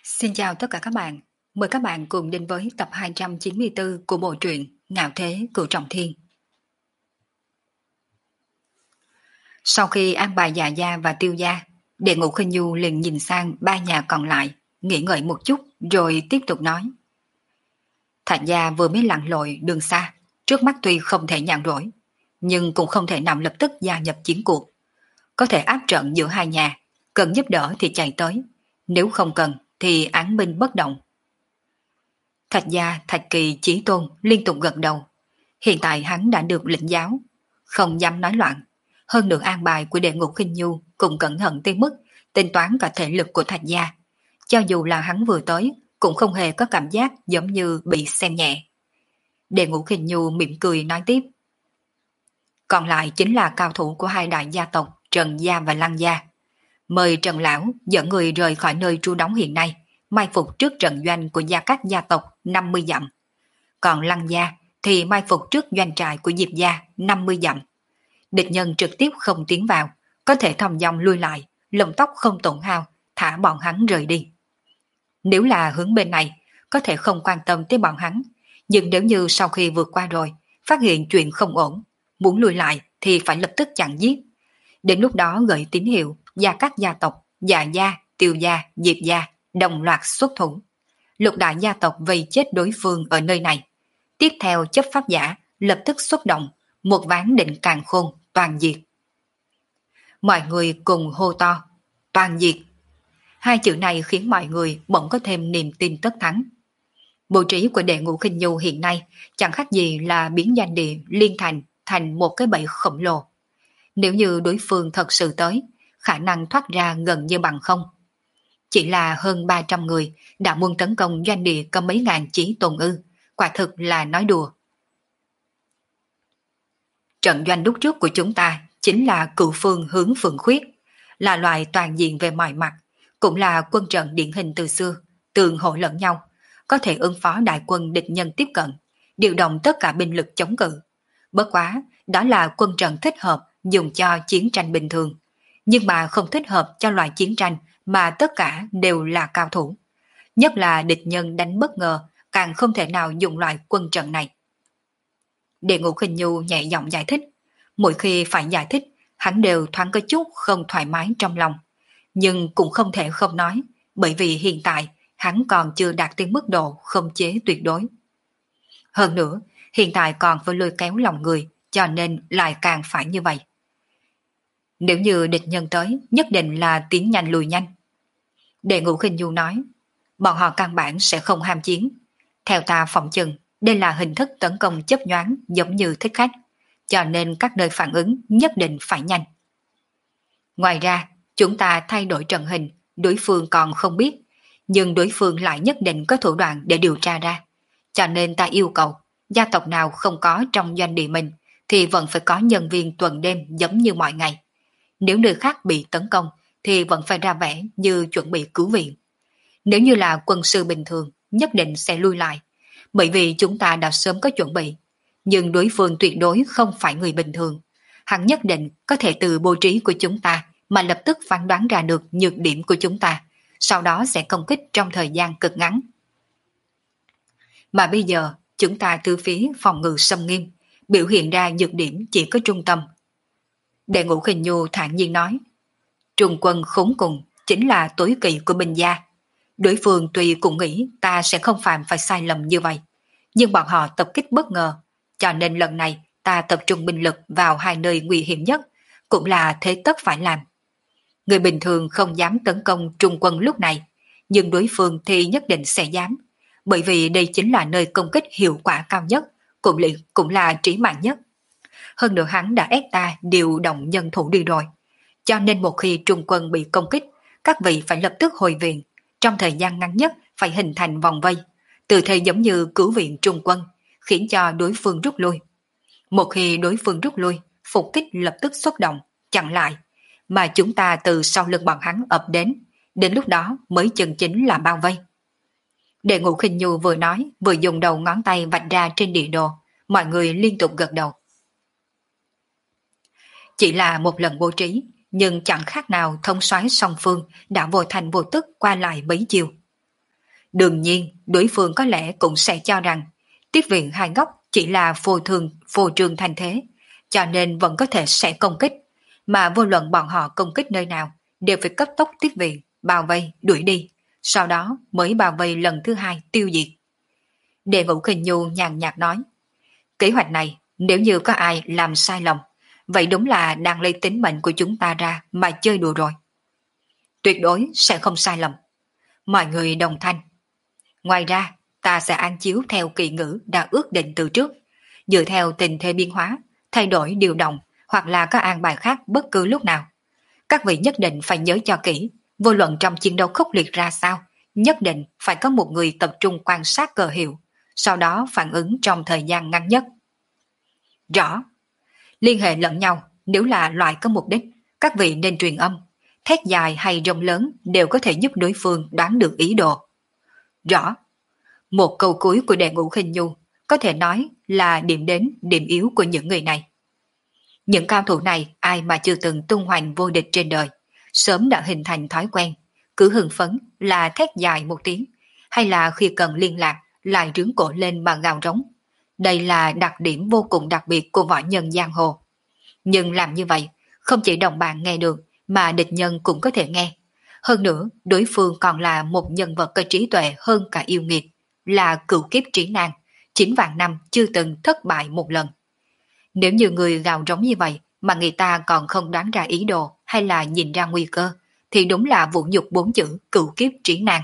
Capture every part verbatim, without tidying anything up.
Xin chào tất cả các bạn. Mời các bạn cùng đến với tập hai trăm chín mươi tư của bộ truyện Ngạo Thế Cửu Trọng Thiên. Sau khi an bài Dạ Gia và Tiêu Gia, Đệ Ngũ Khinh Du liền nhìn sang ba nhà còn lại, nghỉ ngợi một chút rồi tiếp tục nói. Thạch Gia vừa mới lặn lội đường xa, trước mắt tuy không thể nhàn rỗi, nhưng cũng không thể nào lập tức gia nhập chiến cuộc. Có thể áp trận giữa hai nhà, cần giúp đỡ thì chạy tới, nếu không cần thì án binh bất động. Thạch Gia, Thạch Kỳ, Chí Tôn liên tục gật đầu. Hiện tại hắn đã được lĩnh giáo, không dám nói loạn. Hơn nữa an bài của Đệ Ngũ Khinh Nhu cũng cẩn thận tới mức tính toán cả thể lực của Thạch Gia. Cho dù là hắn vừa tới, cũng không hề có cảm giác giống như bị xem nhẹ. Đệ Ngũ Khinh Nhu mỉm cười nói tiếp. Còn lại chính là cao thủ của hai đại gia tộc Trần Gia và Lăng Gia. Mời Trần Lão dẫn người rời khỏi nơi trú đóng hiện nay, mai phục trước trận doanh của gia các gia tộc năm mươi dặm. Còn Lăng Gia thì mai phục trước doanh trại của Diệp Gia năm mươi dặm. Địch nhân trực tiếp không tiến vào, có thể thong dong lui lại, lông tóc không tổn hao, thả bọn hắn rời đi. Nếu là hướng bên này, có thể không quan tâm tới bọn hắn, nhưng nếu như sau khi vượt qua rồi, phát hiện chuyện không ổn, muốn lui lại thì phải lập tức chặn giết. Đến lúc đó gửi tín hiệu, gia các gia tộc, Dạ Gia, Tiêu Gia, Diệp Gia đồng loạt xuất thủ. Lục đại gia tộc vây chết đối phương ở nơi này. Tiếp theo chấp pháp giả lập tức xuất động, một ván định càn khôn, toàn diệt. Mọi người cùng hô to, toàn diệt. Hai chữ này khiến mọi người bỗng có thêm niềm tin tất thắng. Bộ trí của Đệ Ngũ Khinh Nhu hiện nay chẳng khác gì là biến danh địa liên thành thành một cái bẫy khổng lồ. Nếu như đối phương thật sự tới, khả năng thoát ra gần như bằng không. Chỉ là hơn ba trăm người đã muốn tấn công doanh địa có mấy ngàn chí tôn ư, quả thực là nói đùa. Trận doanh lúc trước của chúng ta chính là cựu phương hướng Phượng Khuyết, là loại toàn diện về mọi mặt, cũng là quân trận điển hình từ xưa, tường hộ lẫn nhau, có thể ứng phó đại quân địch nhân tiếp cận, điều động tất cả binh lực chống cự. Bất quá, đó là quân trận thích hợp dùng cho chiến tranh bình thường, nhưng mà không thích hợp cho loại chiến tranh mà tất cả đều là cao thủ. Nhất là địch nhân đánh bất ngờ, càng không thể nào dùng loại quân trận này. Đệ Ngũ Khinh Nhu nhẹ giọng giải thích. Mỗi khi phải giải thích, hắn đều thoáng có chút không thoải mái trong lòng. Nhưng cũng không thể không nói, bởi vì hiện tại hắn còn chưa đạt tới mức độ khống chế tuyệt đối. Hơn nữa, hiện tại còn phải lôi kéo lòng người, cho nên lại càng phải như vậy. Nếu như địch nhân tới, nhất định là tiến nhanh lùi nhanh. Đệ Ngũ Khinh Nhu nói, bọn họ căn bản sẽ không ham chiến. Theo ta phỏng chừng, đây là hình thức tấn công chấp nhoáng giống như thích khách, cho nên các nơi phản ứng nhất định phải nhanh. Ngoài ra, chúng ta thay đổi trận hình, đối phương còn không biết, nhưng đối phương lại nhất định có thủ đoạn để điều tra ra. Cho nên ta yêu cầu, gia tộc nào không có trong doanh địa mình, thì vẫn phải có nhân viên tuần đêm giống như mọi ngày. Nếu nơi khác bị tấn công, thì vẫn phải ra vẻ như chuẩn bị cứu viện. Nếu như là quân sư bình thường, nhất định sẽ lui lại, bởi vì chúng ta đã sớm có chuẩn bị. Nhưng đối phương tuyệt đối không phải người bình thường. Hắn nhất định có thể từ bố trí của chúng ta mà lập tức phán đoán ra được nhược điểm của chúng ta, sau đó sẽ công kích trong thời gian cực ngắn. Mà bây giờ, chúng ta từ phía phòng ngự xâm nghiêm, biểu hiện ra nhược điểm chỉ có trung tâm. Đệ Ngũ Khinh Nhu thản nhiên nói, Trung quân khốn cùng chính là tối kỵ của binh gia. Đối phương tuy cũng nghĩ ta sẽ không phạm phải sai lầm như vậy, nhưng bọn họ tập kích bất ngờ, cho nên lần này ta tập trung binh lực vào hai nơi nguy hiểm nhất, cũng là thế tất phải làm. Người bình thường không dám tấn công trung quân lúc này, nhưng đối phương thì nhất định sẽ dám, bởi vì đây chính là nơi công kích hiệu quả cao nhất, cũng là, cũng là trí mạng nhất. Hơn nữa hắn đã ép ta điều động nhân thủ đi rồi, cho nên một khi trung quân bị công kích, các vị phải lập tức hồi viện, trong thời gian ngắn nhất phải hình thành vòng vây, từ thế giống như cứu viện trung quân, khiến cho đối phương rút lui. Một khi đối phương rút lui, phục kích lập tức xuất động, chặn lại, mà chúng ta từ sau lưng bọn hắn ập đến, đến lúc đó mới chân chính là bao vây. Đệ Ngũ Khinh Nhu vừa nói, vừa dùng đầu ngón tay vạch ra trên địa đồ, mọi người liên tục gật đầu. Chỉ là một lần bố trí, nhưng chẳng khác nào thông soái song phương đã vô thành vô tức qua lại bấy chiều. Đương nhiên, đối phương có lẽ cũng sẽ cho rằng Tiết viện hai ngốc chỉ là phô thường, phô trương thành thế, cho nên vẫn có thể sẽ công kích, mà vô luận bọn họ công kích nơi nào, đều phải cấp tốc Tiết viện, bao vây, đuổi đi, sau đó mới bao vây lần thứ hai tiêu diệt. Đệ Ngũ Khinh Nhu nhàn nhạt nói, kế hoạch này nếu như có ai làm sai lầm, vậy đúng là đang lấy tính mệnh của chúng ta ra mà chơi đùa rồi. Tuyệt đối sẽ không sai lầm. Mọi người đồng thanh. Ngoài ra, ta sẽ an chiếu theo kỳ ngữ đã ước định từ trước, dựa theo tình thế biến hóa, thay đổi điều động hoặc là có an bài khác bất cứ lúc nào. Các vị nhất định phải nhớ cho kỹ, vô luận trong chiến đấu khốc liệt ra sao, nhất định phải có một người tập trung quan sát cờ hiệu, sau đó phản ứng trong thời gian ngắn nhất. Rõ. Liên hệ lẫn nhau, nếu là loại có mục đích, các vị nên truyền âm, thét dài hay rông lớn đều có thể giúp đối phương đoán được ý đồ. Rõ. Một câu cuối của Đệ Ngũ Khinh Nhu có thể nói là điểm đến, điểm yếu của những người này. Những cao thủ này ai mà chưa từng tung hoành vô địch trên đời, sớm đã hình thành thói quen, cứ hưng phấn là thét dài một tiếng, hay là khi cần liên lạc lại rướng cổ lên mà gào rống. Đây là đặc điểm vô cùng đặc biệt của võ nhân giang hồ. Nhưng làm như vậy, không chỉ đồng bạn nghe được, mà địch nhân cũng có thể nghe. Hơn nữa, đối phương còn là một nhân vật có trí tuệ hơn cả yêu nghiệt, là cửu kiếp trí nan, chín vạn năm chưa từng thất bại một lần. Nếu như người gào rống như vậy mà người ta còn không đoán ra ý đồ hay là nhìn ra nguy cơ, thì đúng là vũ nhục bốn chữ cửu kiếp trí nan.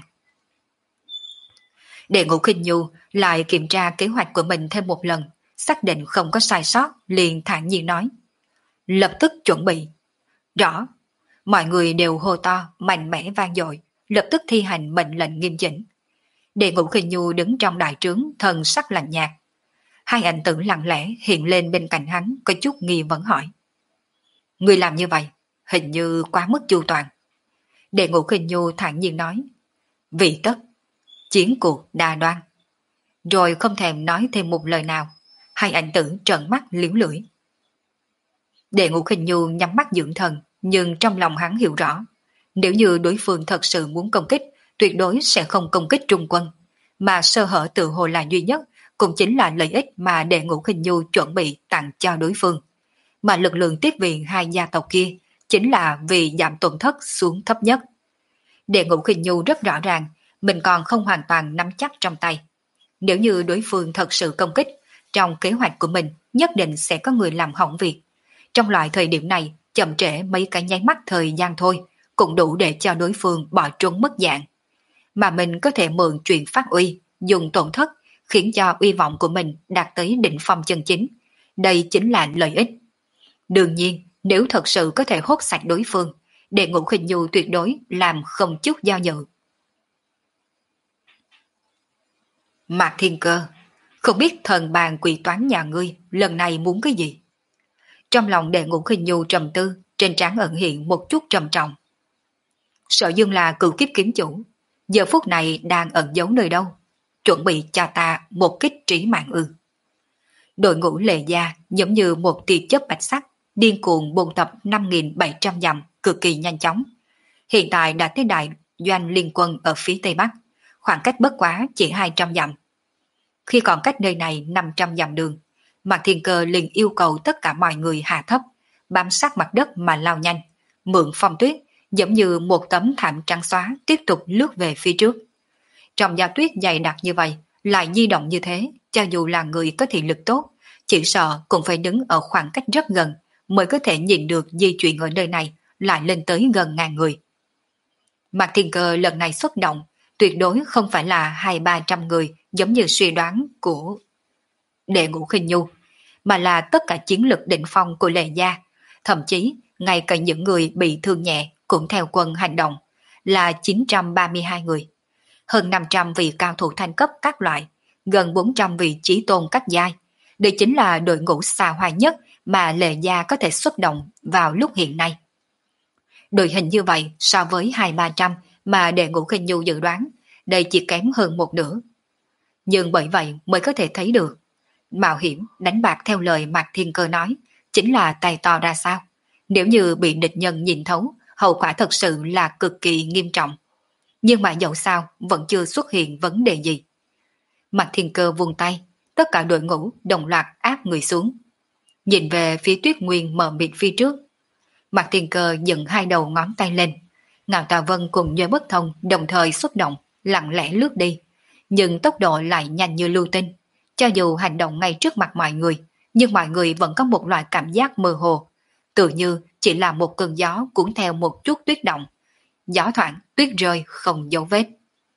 Đệ Ngũ Khinh Nhu lại kiểm tra kế hoạch của mình thêm một lần, xác định không có sai sót, liền thản nhiên nói. Lập tức chuẩn bị. Rõ. Mọi người đều hô to, mạnh mẽ vang dội, lập tức thi hành mệnh lệnh nghiêm chỉnh. Đệ Ngũ Khinh Nhu đứng trong đại trướng, thần sắc lạnh nhạt. Hai ảnh tử lặng lẽ hiện lên bên cạnh hắn, có chút nghi vấn hỏi. Người làm như vậy, hình như quá mức chu toàn. Đệ Ngũ Khinh Nhu thản nhiên nói. Vị tất, chiến cuộc đa đoan. Rồi không thèm nói thêm một lời nào, hai ảnh tử trợn mắt liếu lưỡi. Đệ Ngũ Khinh Nhu nhắm mắt dưỡng thần, nhưng trong lòng hắn hiểu rõ, nếu như đối phương thật sự muốn công kích, tuyệt đối sẽ không công kích trung quân, mà sơ hở tự hồ là duy nhất, cũng chính là lợi ích mà Đệ Ngũ Khinh Nhu chuẩn bị tặng cho đối phương. Mà lực lượng tiếp viện hai gia tộc kia chính là vì giảm tổn thất xuống thấp nhất. Đệ Ngũ Khinh Nhu rất rõ ràng, mình còn không hoàn toàn nắm chắc trong tay. Nếu như đối phương thật sự công kích, trong kế hoạch của mình nhất định sẽ có người làm hỏng việc. Trong loại thời điểm này, chậm trễ mấy cái nháy mắt thời gian thôi, cũng đủ để cho đối phương bỏ trốn mất dạng. Mà mình có thể mượn chuyện phát uy, dùng tổn thất, khiến cho uy vọng của mình đạt tới đỉnh phong chân chính. Đây chính là lợi ích. Đương nhiên, nếu thật sự có thể hốt sạch đối phương, Đệ Ngũ Khinh Nhu tuyệt đối làm không chút do dự. Mạc Thiên Cơ, không biết thần bàn quỷ toán nhà ngươi lần này muốn cái gì? Trong lòng Đệ Ngũ Khinh Nhu trầm tư, trên trán ẩn hiện một chút trầm trọng. Sở Dương là cửu kiếp kiếm chủ, giờ phút này đang ẩn giấu nơi đâu? Chuẩn bị cho ta một kích trí mạng ư? Đội ngũ Lệ Gia giống như một tia chớp bạch sắc, điên cuồng buôn tập năm nghìn bảy trăm dặm, cực kỳ nhanh chóng. Hiện tại đã tới đại doanh liên quân ở phía tây bắc, khoảng cách bất quá chỉ hai trăm dặm. Khi còn cách nơi này năm trăm dặm đường, Mạc Thiên Cơ liền yêu cầu tất cả mọi người hạ thấp, bám sát mặt đất mà lao nhanh, mượn phong tuyết, giống như một tấm thảm trắng xóa tiếp tục lướt về phía trước. Trong gió tuyết dày đặc như vậy, lại di động như thế, cho dù là người có thị lực tốt, chỉ sợ cũng phải đứng ở khoảng cách rất gần mới có thể nhìn được di chuyển ở nơi này lại lên tới gần ngàn người. Mạc Thiên Cơ lần này xuất động, tuyệt đối không phải là hai ba trăm người giống như suy đoán của Đệ Ngũ Khinh Nhu, mà là tất cả chiến lực đỉnh phong của Lệ Gia, thậm chí ngay cả những người bị thương nhẹ cũng theo quân hành động, là chín trăm ba mươi hai người. Hơn năm trăm vị cao thủ thanh cấp các loại, gần bốn trăm vị chí tôn các giai. Đây chính là đội ngũ xa hoa nhất mà Lệ Gia có thể xuất động vào lúc hiện nay. Đội hình như vậy so với hai ba trăm mà Đệ Ngũ Khinh Nhu dự đoán, đây chỉ kém hơn một nửa. Nhưng bởi vậy mới có thể thấy được, mạo hiểm đánh bạc theo lời Mạc Thiên Cơ nói, chính là tay to ra sao. Nếu như bị địch nhân nhìn thấu, hậu quả thật sự là cực kỳ nghiêm trọng. nhưng mà dẫu sao vẫn chưa xuất hiện vấn đề gì. Mạc Thiên Cơ vung tay, tất cả đội ngũ đồng loạt áp người xuống. Nhìn về phía Tuyết Nguyên mờ mịt phía trước. Mạc Thiên Cơ dựng hai đầu ngón tay lên. Ngạo Tà Vân cùng Nhớ Bất Thông đồng thời xuất động, lặng lẽ lướt đi. Nhưng tốc độ lại nhanh như lưu tinh. Cho dù hành động ngay trước mặt mọi người, nhưng mọi người vẫn có một loại cảm giác mơ hồ. Tự như chỉ là một cơn gió cuốn theo một chút tuyết động. Gió thoảng, tuyết rơi không dấu vết.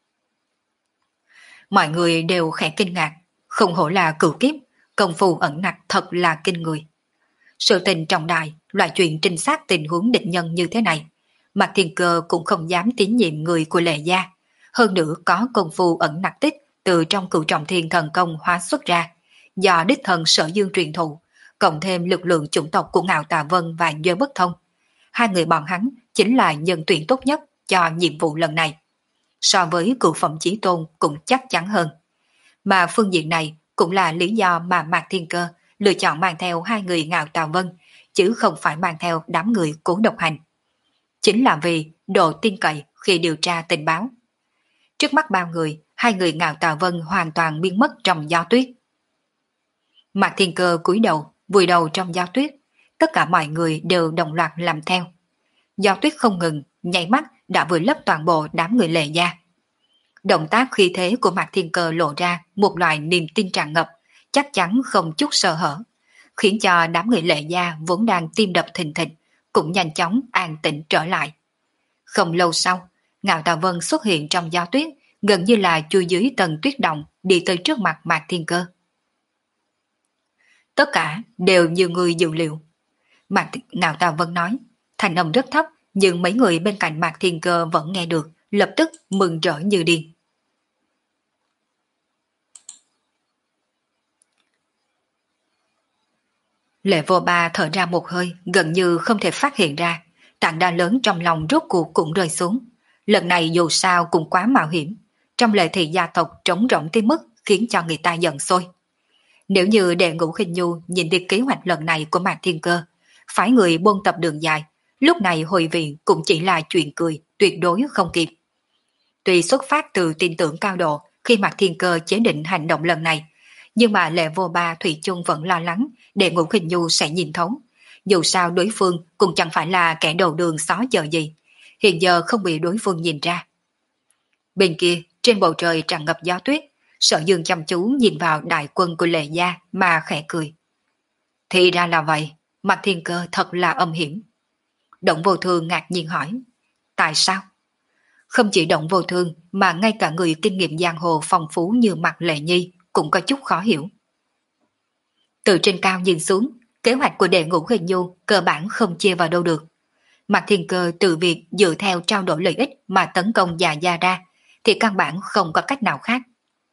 Mọi người đều khẽ kinh ngạc. Không hổ là cửu kiếp, công phu ẩn nặc thật là kinh người. Sự tình trọng đại, loại chuyện trinh sát tình huống địch nhân như thế này, Mạc Thiên Cơ cũng không dám tín nhiệm người của Lệ gia. Hơn nữa có công phu ẩn nặc tích từ trong Cửu Trọng Thiên thần công hóa xuất ra, do đích thần Sở Dương truyền thụ, cộng thêm lực lượng chủng tộc của Ngạo Tà Vân và Nhớ Bất Thông. Hai người bọn hắn chính là nhân tuyển tốt nhất cho nhiệm vụ lần này. So với Cửu Phẩm Chí Tôn cũng chắc chắn hơn. Mà phương diện này cũng là lý do mà Mạc Thiên Cơ lựa chọn mang theo hai người Ngạo Tà Vân, chứ không phải mang theo đám người Cố Độc Hành. Chính là vì độ tin cậy khi điều tra tình báo. Trước mắt bao người, hai người Ngạo Tà Vân hoàn toàn biến mất trong gió tuyết. Mạc Thiên Cơ cúi đầu, vùi đầu trong gió tuyết, tất cả mọi người đều đồng loạt làm theo. Gió tuyết không ngừng, nháy mắt đã vùi lấp toàn bộ đám người Lệ gia. Động tác khí thế của Mạc Thiên Cơ lộ ra một loại niềm tin tràn ngập, chắc chắn không chút sơ hở, khiến cho đám người Lệ gia vốn đang tim đập thình thịch cũng nhanh chóng an tĩnh trở lại. Không lâu sau, Ngạo Tà Vân xuất hiện trong gió tuyết, gần như là chui dưới tầng tuyết động đi tới trước mặt Mạc Thiên Cơ. Tất cả đều như người dự liệu. Mạc Ngạo Tà Vân nói, thanh âm rất thấp, nhưng mấy người bên cạnh Mạc Thiên Cơ vẫn nghe được, lập tức mừng rỡ như điên. Lệ Vô Ba thở ra một hơi, gần như không thể phát hiện ra, tảng đá lớn trong lòng rốt cuộc cũng rơi xuống. Lần này dù sao cũng quá mạo hiểm, trong Lệ thị gia tộc trống rỗng tới mức khiến cho người ta giận sôi. Nếu như Đệ Ngũ Khinh Nhu nhìn đi kế hoạch lần này của Mạc Thiên Cơ, phái người buôn tập đường dài, lúc này hồi viện cũng chỉ là chuyện cười, tuyệt đối không kịp. Tuy xuất phát từ tin tưởng cao độ khi Mạc Thiên Cơ chế định hành động lần này, nhưng mà Lệ Vô Ba thủy chung vẫn lo lắng Đệ Ngũ Khinh Nhu sẽ nhìn thấu. Dù sao đối phương cũng chẳng phải là kẻ đầu đường xó chợ gì, hiện giờ không bị đối phương nhìn ra. Bên kia, trên bầu trời tràn ngập gió tuyết, Sở Dương chăm chú nhìn vào đại quân của Lệ gia mà khẽ cười. Thì ra là vậy, Mạc Thiên Cơ thật là âm hiểm. Động Vô Thương ngạc nhiên hỏi, tại sao? Không chỉ Động Vô Thương mà ngay cả người kinh nghiệm giang hồ phong phú như Mạc Lệ Nhi cũng có chút khó hiểu. Từ trên cao nhìn xuống, kế hoạch của Đệ Ngũ Khinh Nhu cơ bản không chia vào đâu được. Mạc Thiên Cơ từ việc dựa theo trao đổi lợi ích mà tấn công Già Gia ra, thì căn bản không có cách nào khác.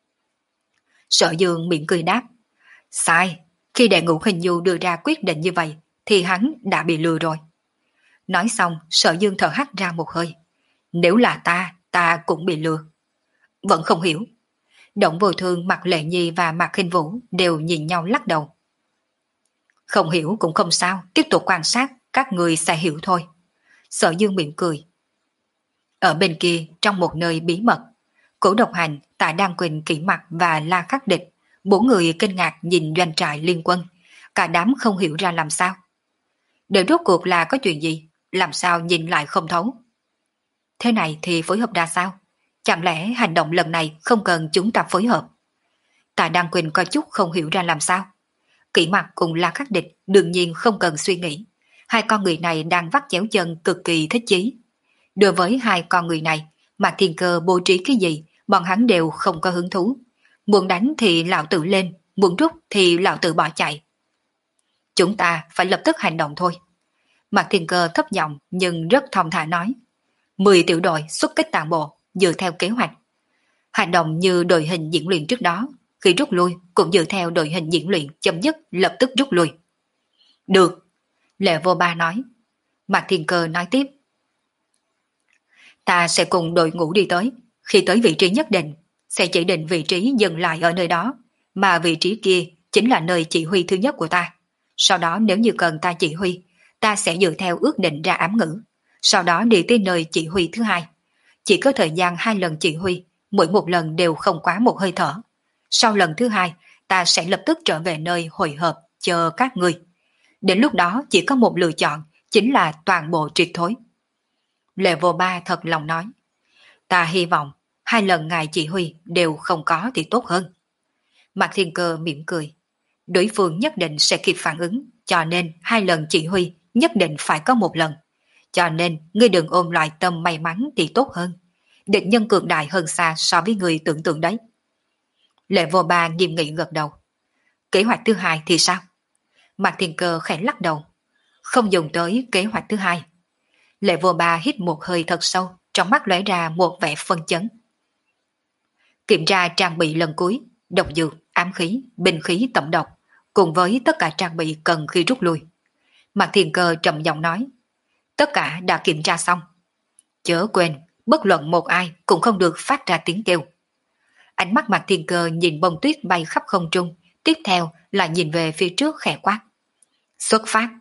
Sở Dương miệng cười đáp, sai, khi Đệ Ngũ Khinh Nhu đưa ra quyết định như vậy, thì hắn đã bị lừa rồi. Nói xong, Sở Dương thở hắt ra một hơi. Nếu là ta, ta cũng bị lừa. Vẫn không hiểu. Động Vô Thương, Mạc Lệ Nhi và Mạc Khinh Vũ đều nhìn nhau lắc đầu. Không hiểu cũng không sao, tiếp tục quan sát, các người sẽ hiểu thôi. Sở Dương miệng cười. Ở bên kia, trong một nơi bí mật, Cố Độc Hành, Tạ Đan Quỳnh, Kỷ Mặc và La Khắc Địch, bốn người kinh ngạc nhìn doanh trại liên quân, cả đám không hiểu ra làm sao. Đời rốt cuộc là có chuyện gì, làm sao nhìn lại không thấu. Thế này thì phối hợp ra sao? Chẳng lẽ hành động lần này không cần chúng ta phối hợp? Tạ Đan Quỳnh có chút không hiểu ra làm sao. Kỷ Mặc cùng La Khắc Địch đương nhiên không cần suy nghĩ. Hai con người này đang vắt chéo chân cực kỳ thích chí. Đối với hai con người này, Mạc Thiên Cơ bố trí cái gì, bọn hắn đều không có hứng thú. Muốn đánh thì lão tử lên, muốn rút thì lão tử bỏ chạy. Chúng ta phải lập tức hành động thôi. Mạc Thiên Cơ thấp giọng nhưng rất thong thả nói. Mười tiểu đội xuất kích toàn bộ, dựa theo kế hoạch. Hành động như đội hình diễn luyện trước đó, khi rút lui cũng dựa theo đội hình diễn luyện chấm dứt lập tức rút lui. Được, Lệ Vô Ba nói. Mạc Thiên Cơ nói tiếp. Ta sẽ cùng đội ngũ đi tới, khi tới vị trí nhất định, sẽ chỉ định vị trí dừng lại ở nơi đó, mà vị trí kia chính là nơi chỉ huy thứ nhất của ta. Sau đó nếu như cần ta chỉ huy, ta sẽ dựa theo ước định ra ám ngữ, sau đó đi tới nơi chỉ huy thứ hai. chỉ có thời gian hai lần chỉ huy, mỗi một lần đều không quá một hơi thở. Sau lần thứ hai, ta sẽ lập tức trở về nơi hội hợp, chờ các ngươi. Đến lúc đó chỉ có một lựa chọn, chính là toàn bộ triệt thối. Lệ Vô Ba thật lòng nói, ta hy vọng hai lần ngài chỉ huy đều không có thì tốt hơn. Mạc Thiên Cơ mỉm cười, đối phương nhất định sẽ kịp phản ứng, cho nên hai lần chỉ huy nhất định phải có một lần. Cho nên ngươi đừng ôm loại tâm may mắn thì tốt hơn. Địch nhân cường đại hơn xa so với người tưởng tượng đấy. Lệ Vô Ba nghiêm nghị gật đầu. Kế hoạch thứ hai thì sao? Mạc Thiên Cơ khẽ lắc đầu. Không dùng tới kế hoạch thứ hai. Lệ Vô Ba hít một hơi thật sâu, trong mắt lóe ra một vẻ phân chấn. Kiểm tra trang bị lần cuối, độc dược, ám khí, binh khí tổng độc, cùng với tất cả trang bị cần khi rút lui. Mạc Thiên Cơ trầm giọng nói, tất cả đã kiểm tra xong. Chớ quên, bất luận một ai cũng không được phát ra tiếng kêu. Ánh mắt Mạc Thiên Cơ nhìn bông tuyết bay khắp không trung, tiếp theo là nhìn về phía trước khẽ quát. Xuất phát.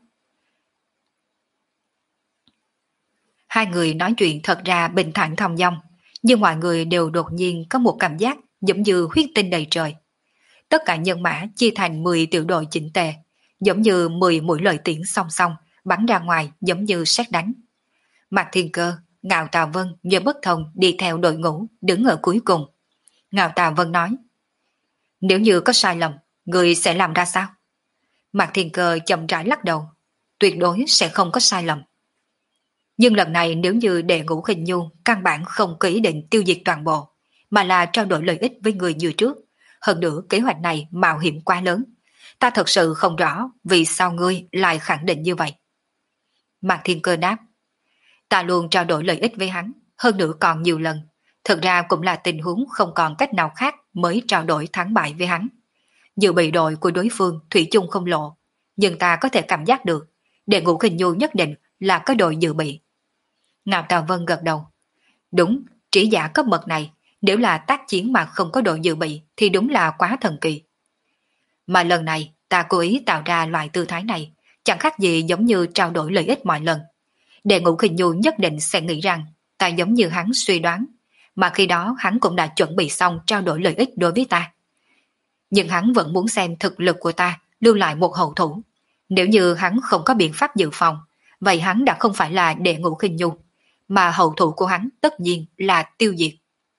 Hai người nói chuyện thật ra bình thản thong dong, nhưng mọi người đều đột nhiên có một cảm giác giống như huyết tinh đầy trời. Tất cả nhân mã chia thành mười tiểu đội chỉnh tề, giống như mười mũi lợi tiễn song song, bắn ra ngoài giống như sét đánh. Mạc Thiên Cơ, Ngạo Tà Vân, Nhớ Bất Thông đi theo đội ngũ, đứng ở cuối cùng. Ngạo Tà Vân nói, nếu như có sai lầm, người sẽ làm ra sao? Mạc Thiên Cơ chậm rãi lắc đầu, tuyệt đối sẽ không có sai lầm. Nhưng lần này nếu như Đệ Ngũ Khinh Nhu căn bản không có ý định tiêu diệt toàn bộ, mà là trao đổi lợi ích với người như trước, hơn nữa kế hoạch này mạo hiểm quá lớn. Ta thật sự không rõ vì sao ngươi lại khẳng định như vậy. Mạc Thiên Cơ đáp, ta luôn trao đổi lợi ích với hắn, hơn nữa còn nhiều lần. Thực ra cũng là tình huống không còn cách nào khác mới trao đổi thắng bại với hắn. Dự bị đội của đối phương thủy chung không lộ, nhưng ta có thể cảm giác được, Đệ Ngũ Khinh Nhu nhất định là có đội dự bị. Ngạo Tà Vân gật đầu. Đúng, trí giả cấp bậc này, nếu là tác chiến mà không có đội dự bị thì đúng là quá thần kỳ. Mà lần này ta cố ý tạo ra loại tư thái này, chẳng khác gì giống như trao đổi lợi ích mọi lần. Đệ Ngũ Khinh Nhu nhất định sẽ nghĩ rằng ta giống như hắn suy đoán, mà khi đó hắn cũng đã chuẩn bị xong trao đổi lợi ích đối với ta. Nhưng hắn vẫn muốn xem thực lực của ta lưu lại một hậu thủ. Nếu như hắn không có biện pháp dự phòng, vậy hắn đã không phải là Đệ Ngũ Khinh Nhu, mà hậu thủ của hắn tất nhiên là tiêu diệt.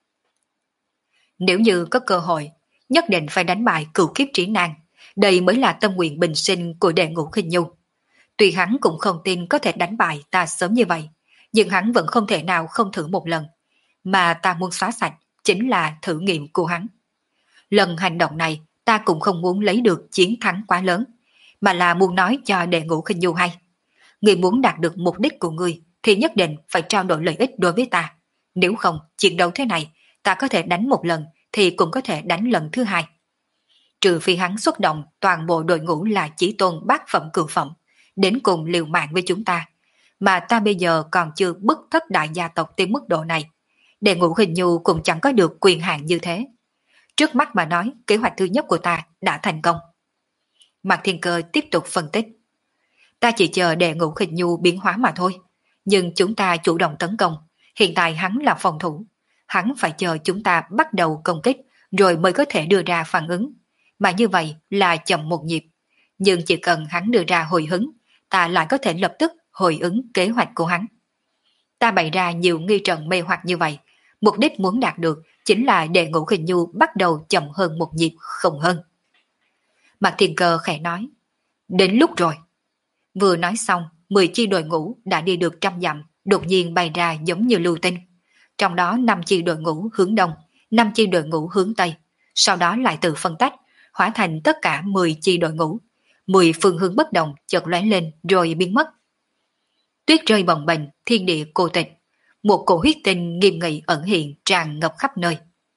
Nếu như có cơ hội, nhất định phải đánh bại Cửu Kiếp Trí Nan, đây mới là tâm nguyện bình sinh của Đệ Ngũ Khinh Nhu. Tuy hắn cũng không tin có thể đánh bại ta sớm như vậy, nhưng hắn vẫn không thể nào không thử một lần, mà ta muốn xóa sạch chính là thử nghiệm của hắn. Lần hành động này ta cũng không muốn lấy được chiến thắng quá lớn, mà là muốn nói cho Đệ Ngũ Khinh Nhu hay. Người muốn đạt được mục đích của người thì nhất định phải trao đổi lợi ích đối với ta. Nếu không, chiến đấu thế này, ta có thể đánh một lần thì cũng có thể đánh lần thứ hai. Trừ phi hắn xuất động toàn bộ đội ngũ là chỉ tôn bát phẩm cửu phẩm, đến cùng liều mạng với chúng ta. Mà ta bây giờ còn chưa bức thất đại gia tộc tới mức độ này. Đệ Ngũ Khinh Nhu cũng chẳng có được quyền hạn như thế. Trước mắt mà nói, kế hoạch thứ nhất của ta đã thành công. Mạc Thiên Cơ tiếp tục phân tích. Ta chỉ chờ Đệ Ngũ Khinh Nhu biến hóa mà thôi. Nhưng chúng ta chủ động tấn công. Hiện tại hắn là phòng thủ. Hắn phải chờ chúng ta bắt đầu công kích rồi mới có thể đưa ra phản ứng. Mà như vậy là chậm một nhịp. Nhưng chỉ cần hắn đưa ra hồi hứng, ta lại có thể lập tức hồi ứng kế hoạch của hắn. Ta bày ra nhiều nghi trận mê hoặc như vậy. Mục đích muốn đạt được chính là Đệ Ngũ Khinh Nhu bắt đầu chậm hơn một nhịp, không hơn. Mạc Thiên Cơ khẽ nói, đến lúc rồi. Vừa nói xong, mười chi đội ngũ đã đi được trăm dặm, đột nhiên bay ra giống như lưu tinh. Trong đó năm chi đội ngũ hướng đông, năm chi đội ngũ hướng tây, sau đó lại tự phân tách, hóa thành tất cả mười chi đội ngũ. mười phương hướng bất đồng chợt lóe lên rồi biến mất. Tuyết rơi bồng bềnh, thiên địa cô tịch, một cổ huyết tinh nghiêm nghị ẩn hiện tràn ngập khắp nơi.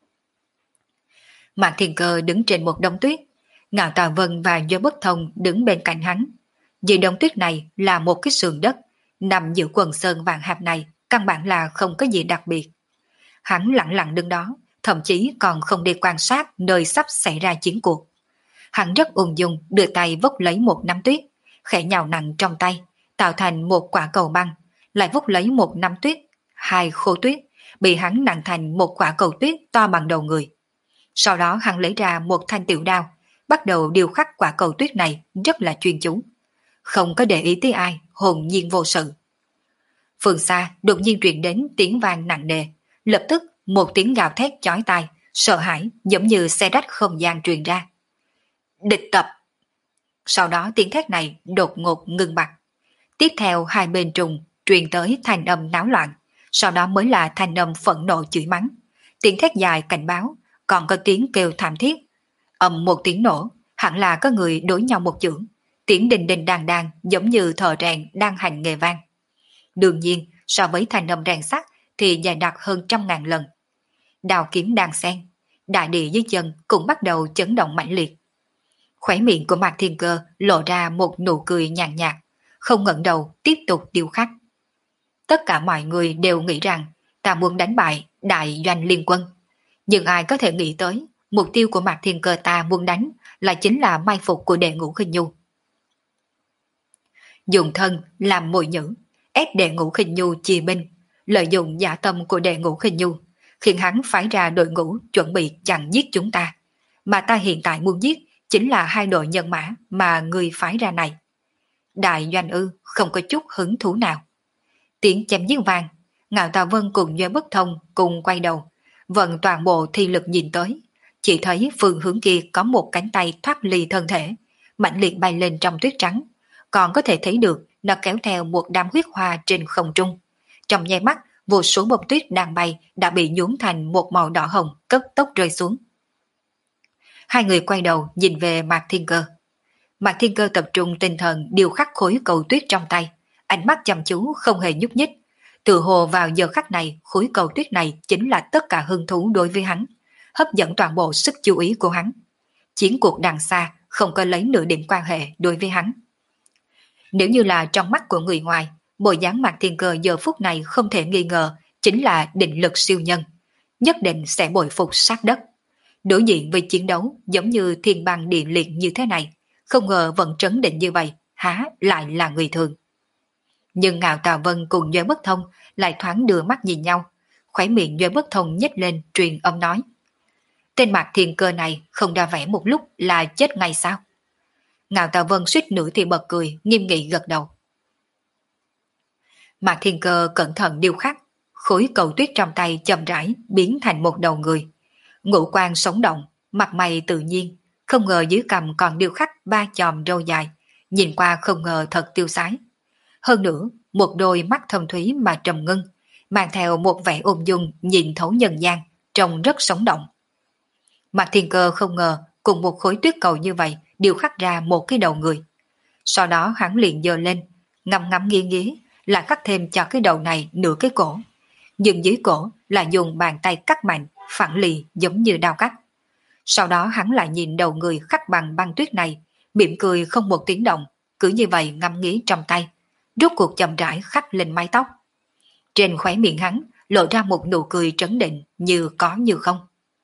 Mạc Thiên Cơ đứng trên một đống tuyết, Ngạo Tà Vân và Do Bất Thông đứng bên cạnh hắn. Dưới đống tuyết này là một cái sườn đất, nằm giữa quần sơn vạn hạp này, căn bản là không có gì đặc biệt. Hắn lặng lặng đứng đó, thậm chí còn không đi quan sát nơi sắp xảy ra chiến cuộc. Hắn rất ung dung đưa tay vốc lấy một nắm tuyết, khẽ nhào nặng trong tay, tạo thành một quả cầu băng, lại vốc lấy một nắm tuyết, hai khô tuyết, bị hắn nặng thành một quả cầu tuyết to bằng đầu người. Sau đó hắn lấy ra một thanh tiểu đao, bắt đầu điêu khắc quả cầu tuyết này rất là chuyên chú. Không có để ý tới ai, hồn nhiên vô sự. Phương xa đột nhiên truyền đến tiếng vang nặng nề, lập tức một tiếng gào thét chói tai, sợ hãi giống như xe rách không gian truyền ra. Địch tập! Sau đó tiếng thét này đột ngột ngừng bặt. Tiếp theo hai bên trùng truyền tới thanh âm náo loạn, sau đó mới là thanh âm phẫn nộ chửi mắng. Tiếng thét dài cảnh báo, còn có tiếng kêu thảm thiết. Ầm một tiếng nổ, hẳn là có người đối nhau một chưởng. Tiếng đình đình đàn đàn giống như thợ rèn đang hành nghề vang. Đương nhiên, so với thanh âm rèn sắt thì dài đặc hơn trăm ngàn lần. Đào kiếm đàn sen, đại địa dưới chân cũng bắt đầu chấn động mãnh liệt. Khóe miệng của Mạc Thiên Cơ lộ ra một nụ cười nhàn nhạt, không ngẩng đầu tiếp tục điêu khắc. Tất cả mọi người đều nghĩ rằng ta muốn đánh bại đại doanh liên quân. Nhưng ai có thể nghĩ tới mục tiêu của Mạc Thiên Cơ ta muốn đánh là chính là mai phục của đệ ngũ khinh nhu. Dùng thân làm mồi nhữ, ép đệ ngũ khinh nhu chia binh, lợi dụng giả tâm của đệ ngũ khinh nhu, khiến hắn phái ra đội ngũ chuẩn bị chặn giết chúng ta. Mà ta hiện tại muốn giết chính là hai đội nhân mã mà người phái ra này. Đại doanh ư không có chút hứng thú nào. Tiếng chém giết vang, Ngạo Tà Vân cùng Nhoe Bất Thông cùng quay đầu, vận toàn bộ thi lực nhìn tới, chỉ thấy phương hướng kia có một cánh tay thoát ly thân thể, mãnh liệt bay lên trong tuyết trắng, còn có thể thấy được nó kéo theo một đám huyết hoa trên không trung. Trong nháy mắt, vô số bông tuyết đang bay đã bị nhuốm thành một màu đỏ hồng, cất tốc rơi xuống. Hai người quay đầu nhìn về Mạc Thiên Cơ. Mạc Thiên Cơ tập trung tinh thần điều khắc khối cầu tuyết trong tay, ánh mắt chăm chú không hề nhúc nhích. Tự hồ vào giờ khắc này, khối cầu tuyết này chính là tất cả hứng thú đối với hắn, hấp dẫn toàn bộ sức chú ý của hắn. Chiến cuộc đằng xa không có lấy nửa điểm quan hệ đối với hắn. Nếu như là trong mắt của người ngoài, bộ dáng Mạc Thiên Cơ giờ phút này không thể nghi ngờ chính là định lực siêu nhân, nhất định sẽ bội phục sát đất. Đối diện với chiến đấu giống như thiên băng địa liệt như thế này, không ngờ vẫn trấn định như vậy, há lại là người thường. Nhưng Ngạo Tà Vân cùng Nhoe Bất Thông lại thoáng đưa mắt nhìn nhau, khóe miệng Nhoe Bất Thông nhếch lên truyền âm nói. Tên Mạc Thiên Cơ này không ra vẻ một lúc là chết ngay sao? Ngạo Tà Vân suýt nữa thì bật cười, nghiêm nghị gật đầu. Mạc Thiên Cơ cẩn thận điêu khắc, khối cầu tuyết trong tay chậm rãi biến thành một đầu người. Ngũ quan sống động, mặt mày tự nhiên, không ngờ dưới cằm còn điêu khắc ba chòm râu dài, nhìn qua không ngờ thật tiêu sái. Hơn nữa, một đôi mắt thâm thúy mà trầm ngưng, mang theo một vẻ ôn dung nhìn thấu nhân gian, trông rất sống động. Mạc Thiên Cơ không ngờ cùng một khối tuyết cầu như vậy điêu khắc ra một cái đầu người. Sau đó hắn liền giơ lên, ngắm ngắm nghiêng nghiến, lại cắt thêm cho cái đầu này nửa cái cổ. Nhưng dưới cổ là dùng bàn tay cắt mạnh, phẳng lì giống như đao cắt. Sau đó hắn lại nhìn đầu người khắc bằng băng tuyết này, mỉm cười không một tiếng động, cứ như vậy ngắm nghĩ trong tay, rốt cuộc chậm rãi khắc lên mái tóc. Trên khóe miệng hắn lộ ra một nụ cười trấn định như có như không.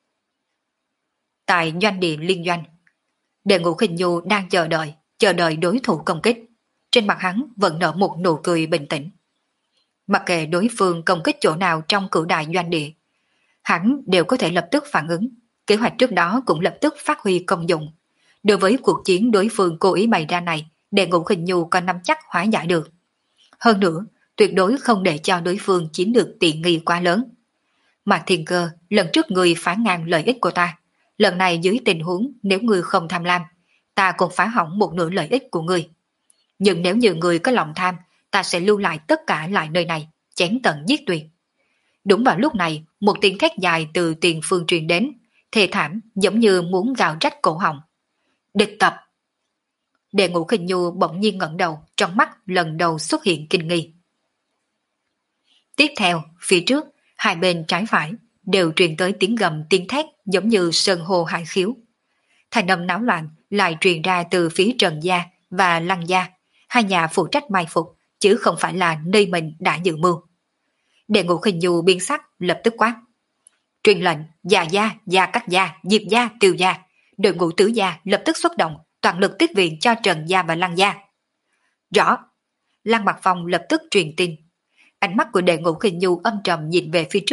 Tại doanh địa liên doanh, Đệ Ngũ Khinh Nhu đang chờ đợi, chờ đợi đối thủ công kích. Trên mặt hắn vẫn nở một nụ cười bình tĩnh. Mặc kệ đối phương công kích chỗ nào trong cửu đại doanh địa, hắn đều có thể lập tức phản ứng, kế hoạch trước đó cũng lập tức phát huy công dụng. Đối với cuộc chiến đối phương cố ý bày ra này, Đệ Ngũ Khinh Nhu có nắm chắc hóa giải được. Hơn nữa, tuyệt đối không để cho đối phương chiếm được tiện nghi quá lớn. Mạc Thiên Cơ, lần trước người phá ngang lợi ích của ta, lần này dưới tình huống nếu người không tham lam, ta cũng phá hỏng một nửa lợi ích của người. Nhưng nếu như người có lòng tham, ta sẽ lưu lại tất cả lại nơi này, chém tận giết tuyệt. Đúng vào lúc này, một tiếng thét dài từ tiền phương truyền đến, thê thảm giống như muốn gào rách cổ họng. Địch tập! Đệ Ngũ Khinh Nhu bỗng nhiên ngẩng đầu, trong mắt lần đầu xuất hiện kinh nghi. Tiếp theo, phía trước, hai bên trái phải, đều truyền tới tiếng gầm tiếng thét giống như sơn hô hải khiếu. Thành âm náo loạn lại truyền ra từ phía Trần Gia và Lăng Gia, hai nhà phụ trách mai phục, chứ không phải là nơi mình đã dự mưu. Đệ Ngũ Khinh Nhu biến sắc lập tức quát. Truyền lệnh, Già Gia, Gia Cát Gia, Diệp Gia, Tiêu Gia, đội ngũ tứ gia lập tức xuất động, toàn lực tiếp viện cho Trần Gia và Lăng Gia. Rõ. Lăng Mặc Phong lập tức truyền tin. Ánh mắt của Đệ Ngũ Khinh Nhu âm trầm nhìn về phía trước,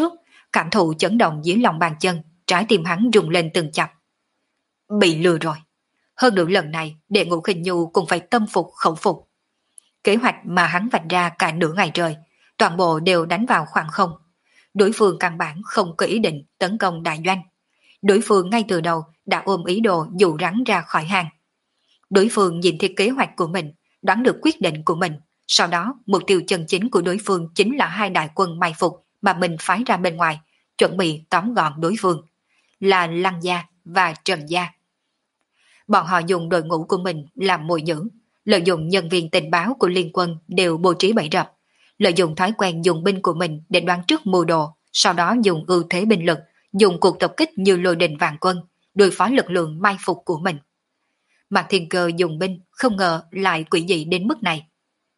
cảm thụ chấn động dưới lòng bàn chân, trái tim hắn rung lên từng chập. Bị lừa rồi. Hơn nữa lần này, Đệ Ngũ Khinh Nhu cũng phải tâm phục khẩu phục. Kế hoạch mà hắn vạch ra cả nửa ngày trời, toàn bộ đều đánh vào khoảng không. Đối phương căn bản không có ý định tấn công đại doanh. Đối phương ngay từ đầu đã ôm ý đồ dụ rắn ra khỏi hang. Đối phương nhìn thấy kế hoạch của mình, đoán được quyết định của mình. Sau đó, mục tiêu chân chính của đối phương chính là hai đại quân mai phục mà mình phái ra bên ngoài, chuẩn bị tóm gọn đối phương, là Lăng Gia và Trần Gia. Bọn họ dùng đội ngũ của mình làm mồi nhữ, lợi dụng nhân viên tình báo của liên quân đều bố trí bẫy rập, lợi dụng thói quen dùng binh của mình để đoán trước mưu đồ, sau đó dùng ưu thế binh lực, dùng cuộc tập kích như lôi đình vạn quân, đối phó lực lượng mai phục của mình. Mạc Thiên Cơ dùng binh không ngờ lại quỷ dị đến mức này.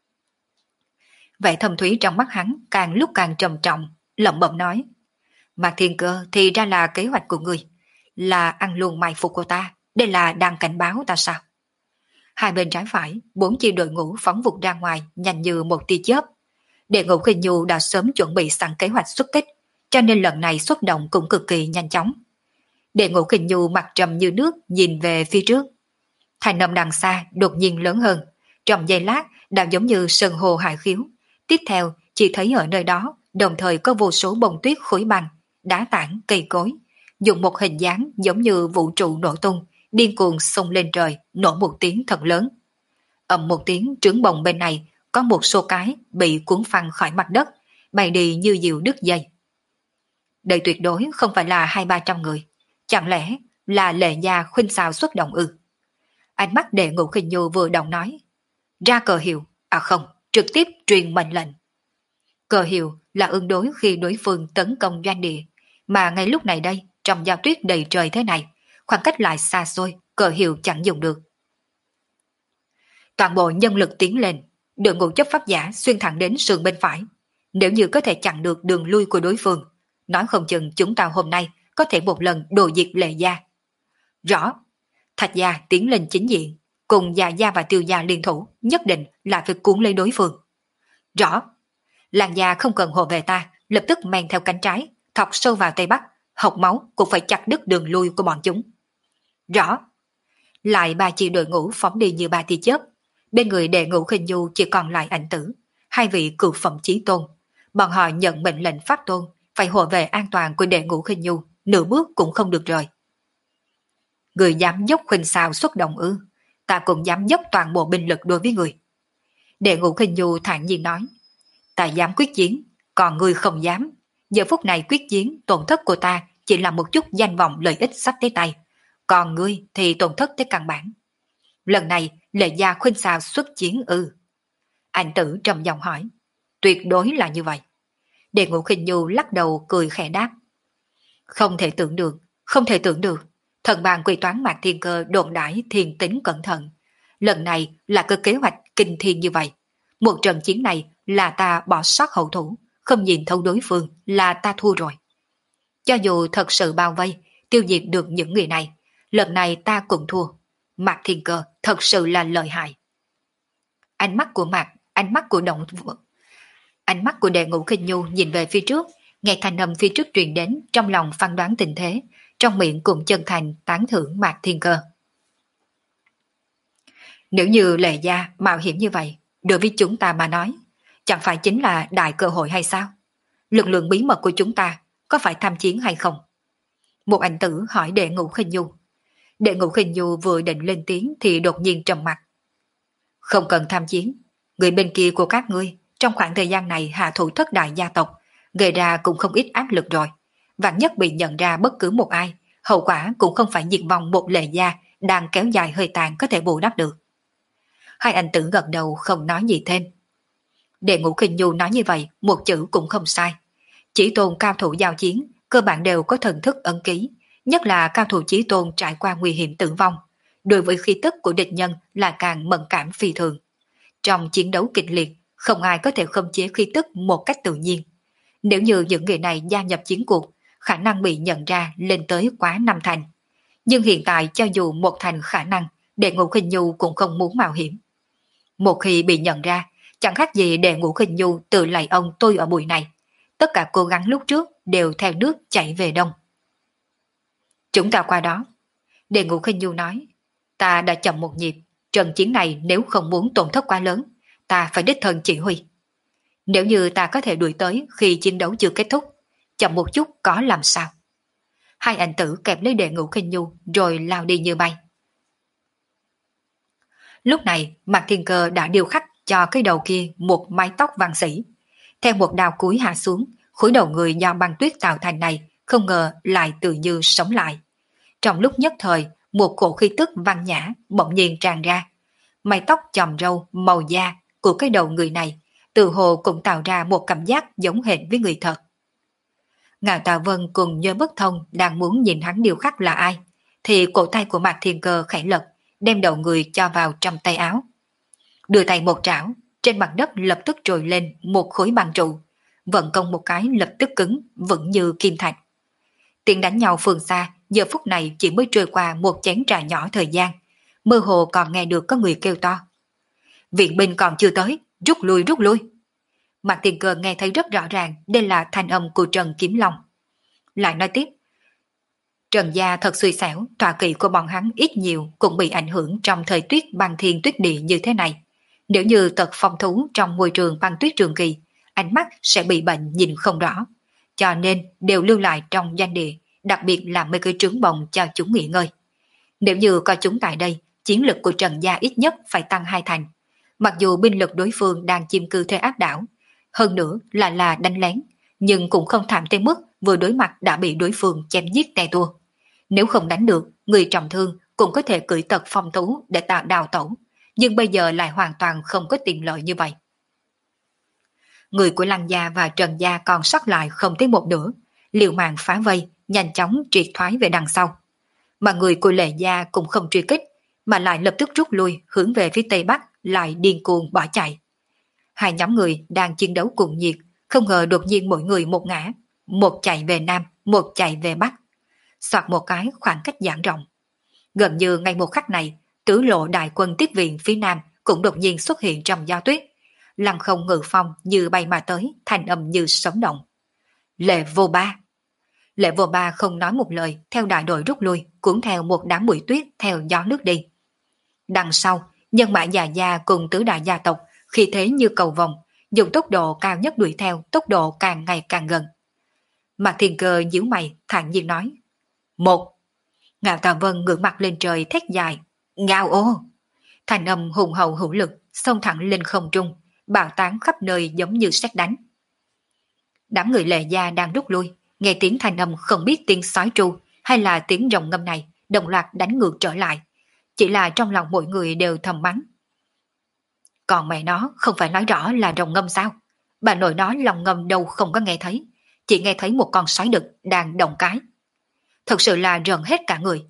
Vẻ thâm thúy trong mắt hắn càng lúc càng trầm trọng, lẩm bẩm nói: Mạc Thiên Cơ thì ra là kế hoạch của người, là ăn luôn mai phục của ta, đây là đang cảnh báo ta sao? Hai bên trái phải, bốn chi đội ngũ phóng vụt ra ngoài nhanh như một tia chớp. Đệ Ngũ Khinh Nhu đã sớm chuẩn bị sẵn kế hoạch xuất kích, cho nên lần này xuất động cũng cực kỳ nhanh chóng. Đệ Ngũ Khinh Nhu mặt trầm như nước nhìn về phía trước. Thành âm đằng xa đột nhiên lớn hơn, trong giây lát đã giống như sân hồ hải khiếu. Tiếp theo chỉ thấy ở nơi đó đồng thời có vô số bông tuyết khối băng, đá tảng, cây cối, dùng một hình dáng giống như vũ trụ nổ tung, điên cuồng xông lên trời, nổ một tiếng thật lớn. Ầm một tiếng, trướng bồng bên này có một số cái bị cuốn phăng khỏi mặt đất, bay đi như diều đứt dây. Đây tuyệt đối không phải là hai ba trăm người, chẳng lẽ là Lệ Gia khuynh xào xuất động ư? Ánh mắt Đệ Ngũ Khinh Nhu vừa động nói: ra cờ hiệu, à không, trực tiếp truyền mệnh lệnh. Cờ hiệu là ứng đối khi đối phương tấn công doanh địa, mà ngay lúc này đây, trong giao tuyết đầy trời thế này, khoảng cách lại xa xôi, cờ hiệu chẳng dùng được. Toàn bộ nhân lực tiến lên, đội ngũ chấp pháp giả xuyên thẳng đến sườn bên phải. Nếu như có thể chặn được đường lui của đối phương, nói không chừng chúng ta hôm nay có thể một lần đồ diệt Lệ Gia. Rõ, Thạch Gia tiến lên chính diện, cùng Dạ Gia và Tiêu Gia liên thủ, nhất định là phải cuốn lấy đối phương. Rõ, Làng Gia không cần hộ về ta, lập tức men theo cánh trái, thọc sâu vào Tây Bắc, học máu cũng phải chặt đứt đường lui của bọn chúng. Rõ, lại ba chi đội ngũ phóng đi như ba tia chớp, bên người Đệ Ngũ Khinh Nhu chỉ còn lại Ảnh Tử, hai vị cựu phẩm chí tôn. Bọn họ nhận mệnh lệnh pháp tôn, phải hộ về an toàn của Đệ Ngũ Khinh Nhu, nửa bước cũng không được rời. Người dám dốc khuynh sao xuất động ư? Ta cũng dám dốc toàn bộ binh lực đối với người. Đệ Ngũ Khinh Nhu thản nhiên nói: ta dám quyết chiến, còn ngươi không dám. Giờ phút này quyết chiến, tổn thất của ta chỉ là một chút danh vọng lợi ích sắp tới tay, còn ngươi thì tổn thất tới căn bản. Lần này Lệ Gia khuynh sao xuất chiến ư? Ảnh Tử trầm giọng hỏi. Tuyệt đối là như vậy. Đệ Ngũ Khinh Nhu lắc đầu cười khẽ đáp: không thể tưởng được, không thể tưởng được. Thần bàn quy toán Mạc Thiên Cơ đồn đãi thiền tính cẩn thận. Lần này là cơ kế hoạch kinh thiên như vậy. Một trận chiến này là ta bỏ sót hậu thủ, không nhìn thấu đối phương là ta thua rồi. Cho dù thật sự bao vây, tiêu diệt được những người này, lần này ta cũng thua. Mạc Thiên Cơ thật sự là lợi hại. Ánh mắt của Mạc, ánh mắt của động ánh mắt của Đệ Ngũ Khinh Nhu nhìn về phía trước, nghe thanh âm phía trước truyền đến, trong lòng phán đoán tình thế, trong miệng cũng chân thành tán thưởng Mạc Thiên Cơ. Nếu như Lệ Gia mạo hiểm như vậy, đối với chúng ta mà nói, chẳng phải chính là đại cơ hội hay sao? Lực lượng bí mật của chúng ta có phải tham chiến hay không? Một Ảnh Tử hỏi Đệ Ngũ Khinh Nhu. Đệ Ngũ Khinh Nhu vừa định lên tiếng thì đột nhiên trầm mặt. Không cần tham chiến, người bên kia của các ngươi trong khoảng thời gian này hạ thủ thất đại gia tộc, gây ra cũng không ít áp lực rồi. Vạn nhất bị nhận ra bất cứ một ai, hậu quả cũng không phải diệt vong một Lệ Gia đang kéo dài hơi tàn có thể bù đắp được. Hai Ảnh Tử gật đầu không nói gì thêm. Đệ Ngũ Khinh Nhu nói như vậy, một chữ cũng không sai. Chỉ tôn cao thủ giao chiến, cơ bản đều có thần thức ấn ký, nhất là cao thủ chí tôn trải qua nguy hiểm tử vong. Đối với khí tức của địch nhân là càng mẫn cảm phi thường. Trong chiến đấu kịch liệt, không ai có thể khống chế khí tức một cách tự nhiên. Nếu như những người này gia nhập chiến cuộc, khả năng bị nhận ra lên tới quá năm thành. Nhưng hiện tại cho dù một thành khả năng, Đệ Ngũ Khinh Nhu cũng không muốn mạo hiểm. Một khi bị nhận ra, chẳng khác gì Đệ Ngũ Khinh Nhu tự lạy ông tôi ở buổi này. Tất cả cố gắng lúc trước đều theo nước chạy về đông. Chúng ta qua đó. Đề Ngũ Khinh Nhu nói, ta đã chậm một nhịp, trận chiến này nếu không muốn tổn thất quá lớn, ta phải đích thân chỉ huy. Nếu như ta có thể đuổi tới khi chiến đấu chưa kết thúc, chậm một chút có làm sao? Hai anh tử kẹp lấy Đề Ngũ Khinh Nhu rồi lao đi như bay. Lúc này, Mạc Thiên Cơ đã điêu khắc cho cái đầu kia một mái tóc vàng sĩ. Theo một đao cúi hạ xuống, khối đầu người do băng tuyết tạo thành này không ngờ lại tự như sống lại. Trong lúc nhất thời, một cổ khí tức văn nhã bỗng nhiên tràn ra. Mái tóc chòm râu màu da của cái đầu người này tự hồ cũng tạo ra một cảm giác giống hệt với người thật. Ngạo Tà Vân cùng Nhớ Bất Thông đang muốn nhìn hắn điêu khắc là ai, thì cổ tay của Mạc Thiên Cơ khẽ lật, đem đầu người cho vào trong tay áo. Đưa tay một trảo, trên mặt đất lập tức trồi lên một khối băng trụ, vận công một cái lập tức cứng, vững như kim thạch. Tiếng đánh nhau phương xa, giờ phút này chỉ mới trôi qua một chén trà nhỏ thời gian, mơ hồ còn nghe được có người kêu to. Viện binh còn chưa tới, rút lui rút lui. Mạc Thiên Cơ nghe thấy rất rõ ràng đây là thanh âm của Trần Kiếm Long. Lại nói tiếp, Trần gia thật xui xẻo, tọa kỵ của bọn hắn ít nhiều cũng bị ảnh hưởng trong thời tuyết băng thiên tuyết địa như thế này. Nếu như tật phong thú trong môi trường băng tuyết trường kỳ, ánh mắt sẽ bị bệnh nhìn không rõ. Cho nên đều lưu lại trong doanh địa, đặc biệt là mấy cái trướng bồng cho chúng nghỉ ngơi. Nếu như có chúng tại đây, chiến lực của Trần gia ít nhất phải tăng hai thành. Mặc dù binh lực đối phương đang chiếm cư thế áp đảo, hơn nữa là là đánh lén, nhưng cũng không thảm tới mức vừa đối mặt đã bị đối phương chém giết te tua. Nếu không đánh được, người trọng thương cũng có thể cưỡi tật phong thú để tạo đào tẩu, nhưng bây giờ lại hoàn toàn không có tiện lợi như vậy. Người của Lăng gia và Trần gia còn sót lại không tới một nửa, liều mạng phá vây, nhanh chóng triệt thoái về đằng sau. Mà người của Lệ gia cũng không truy kích, mà lại lập tức rút lui hướng về phía tây bắc, lại điên cuồng bỏ chạy. Hai nhóm người đang chiến đấu cùng nhiệt, không ngờ đột nhiên mỗi người một ngã, một chạy về nam, một chạy về bắc. Soạt một cái khoảng cách giãn rộng. Gần như ngay một khắc này, tứ lộ đại quân tiếp viện phía nam cũng đột nhiên xuất hiện trong gió tuyết. Lăng không ngự phong như bay mà tới, thành âm như sống động. Lệ Vô Ba. Lệ Vô Ba không nói một lời, theo đại đội rút lui, cuốn theo một đám bụi tuyết theo gió lướt đi. Đằng sau, nhân mã già gia cùng tứ đại gia tộc khi thế như cầu vồng, dùng tốc độ cao nhất đuổi theo, tốc độ càng ngày càng gần. Mạc Thiên Cơ nhíu mày, thản nhiên nói. Một. Ngạo Tà Vân ngửa mặt lên trời thét dài. Ngao ô! Thành âm hùng hậu hữu lực, xông thẳng lên không trung, bạo tán khắp nơi giống như sét đánh. Đám người Lệ gia đang rút lui, nghe tiếng thành âm không biết tiếng sói tru hay là tiếng rồng ngâm này, đồng loạt đánh ngược trở lại. Chỉ là trong lòng mỗi người đều thầm mắng. Còn mẹ nó không phải nói rõ là rồng ngâm sao? Bà nội nó lòng ngâm đâu không có nghe thấy, chỉ nghe thấy một con sói đực đang động cái. Thật sự là rợn hết cả người.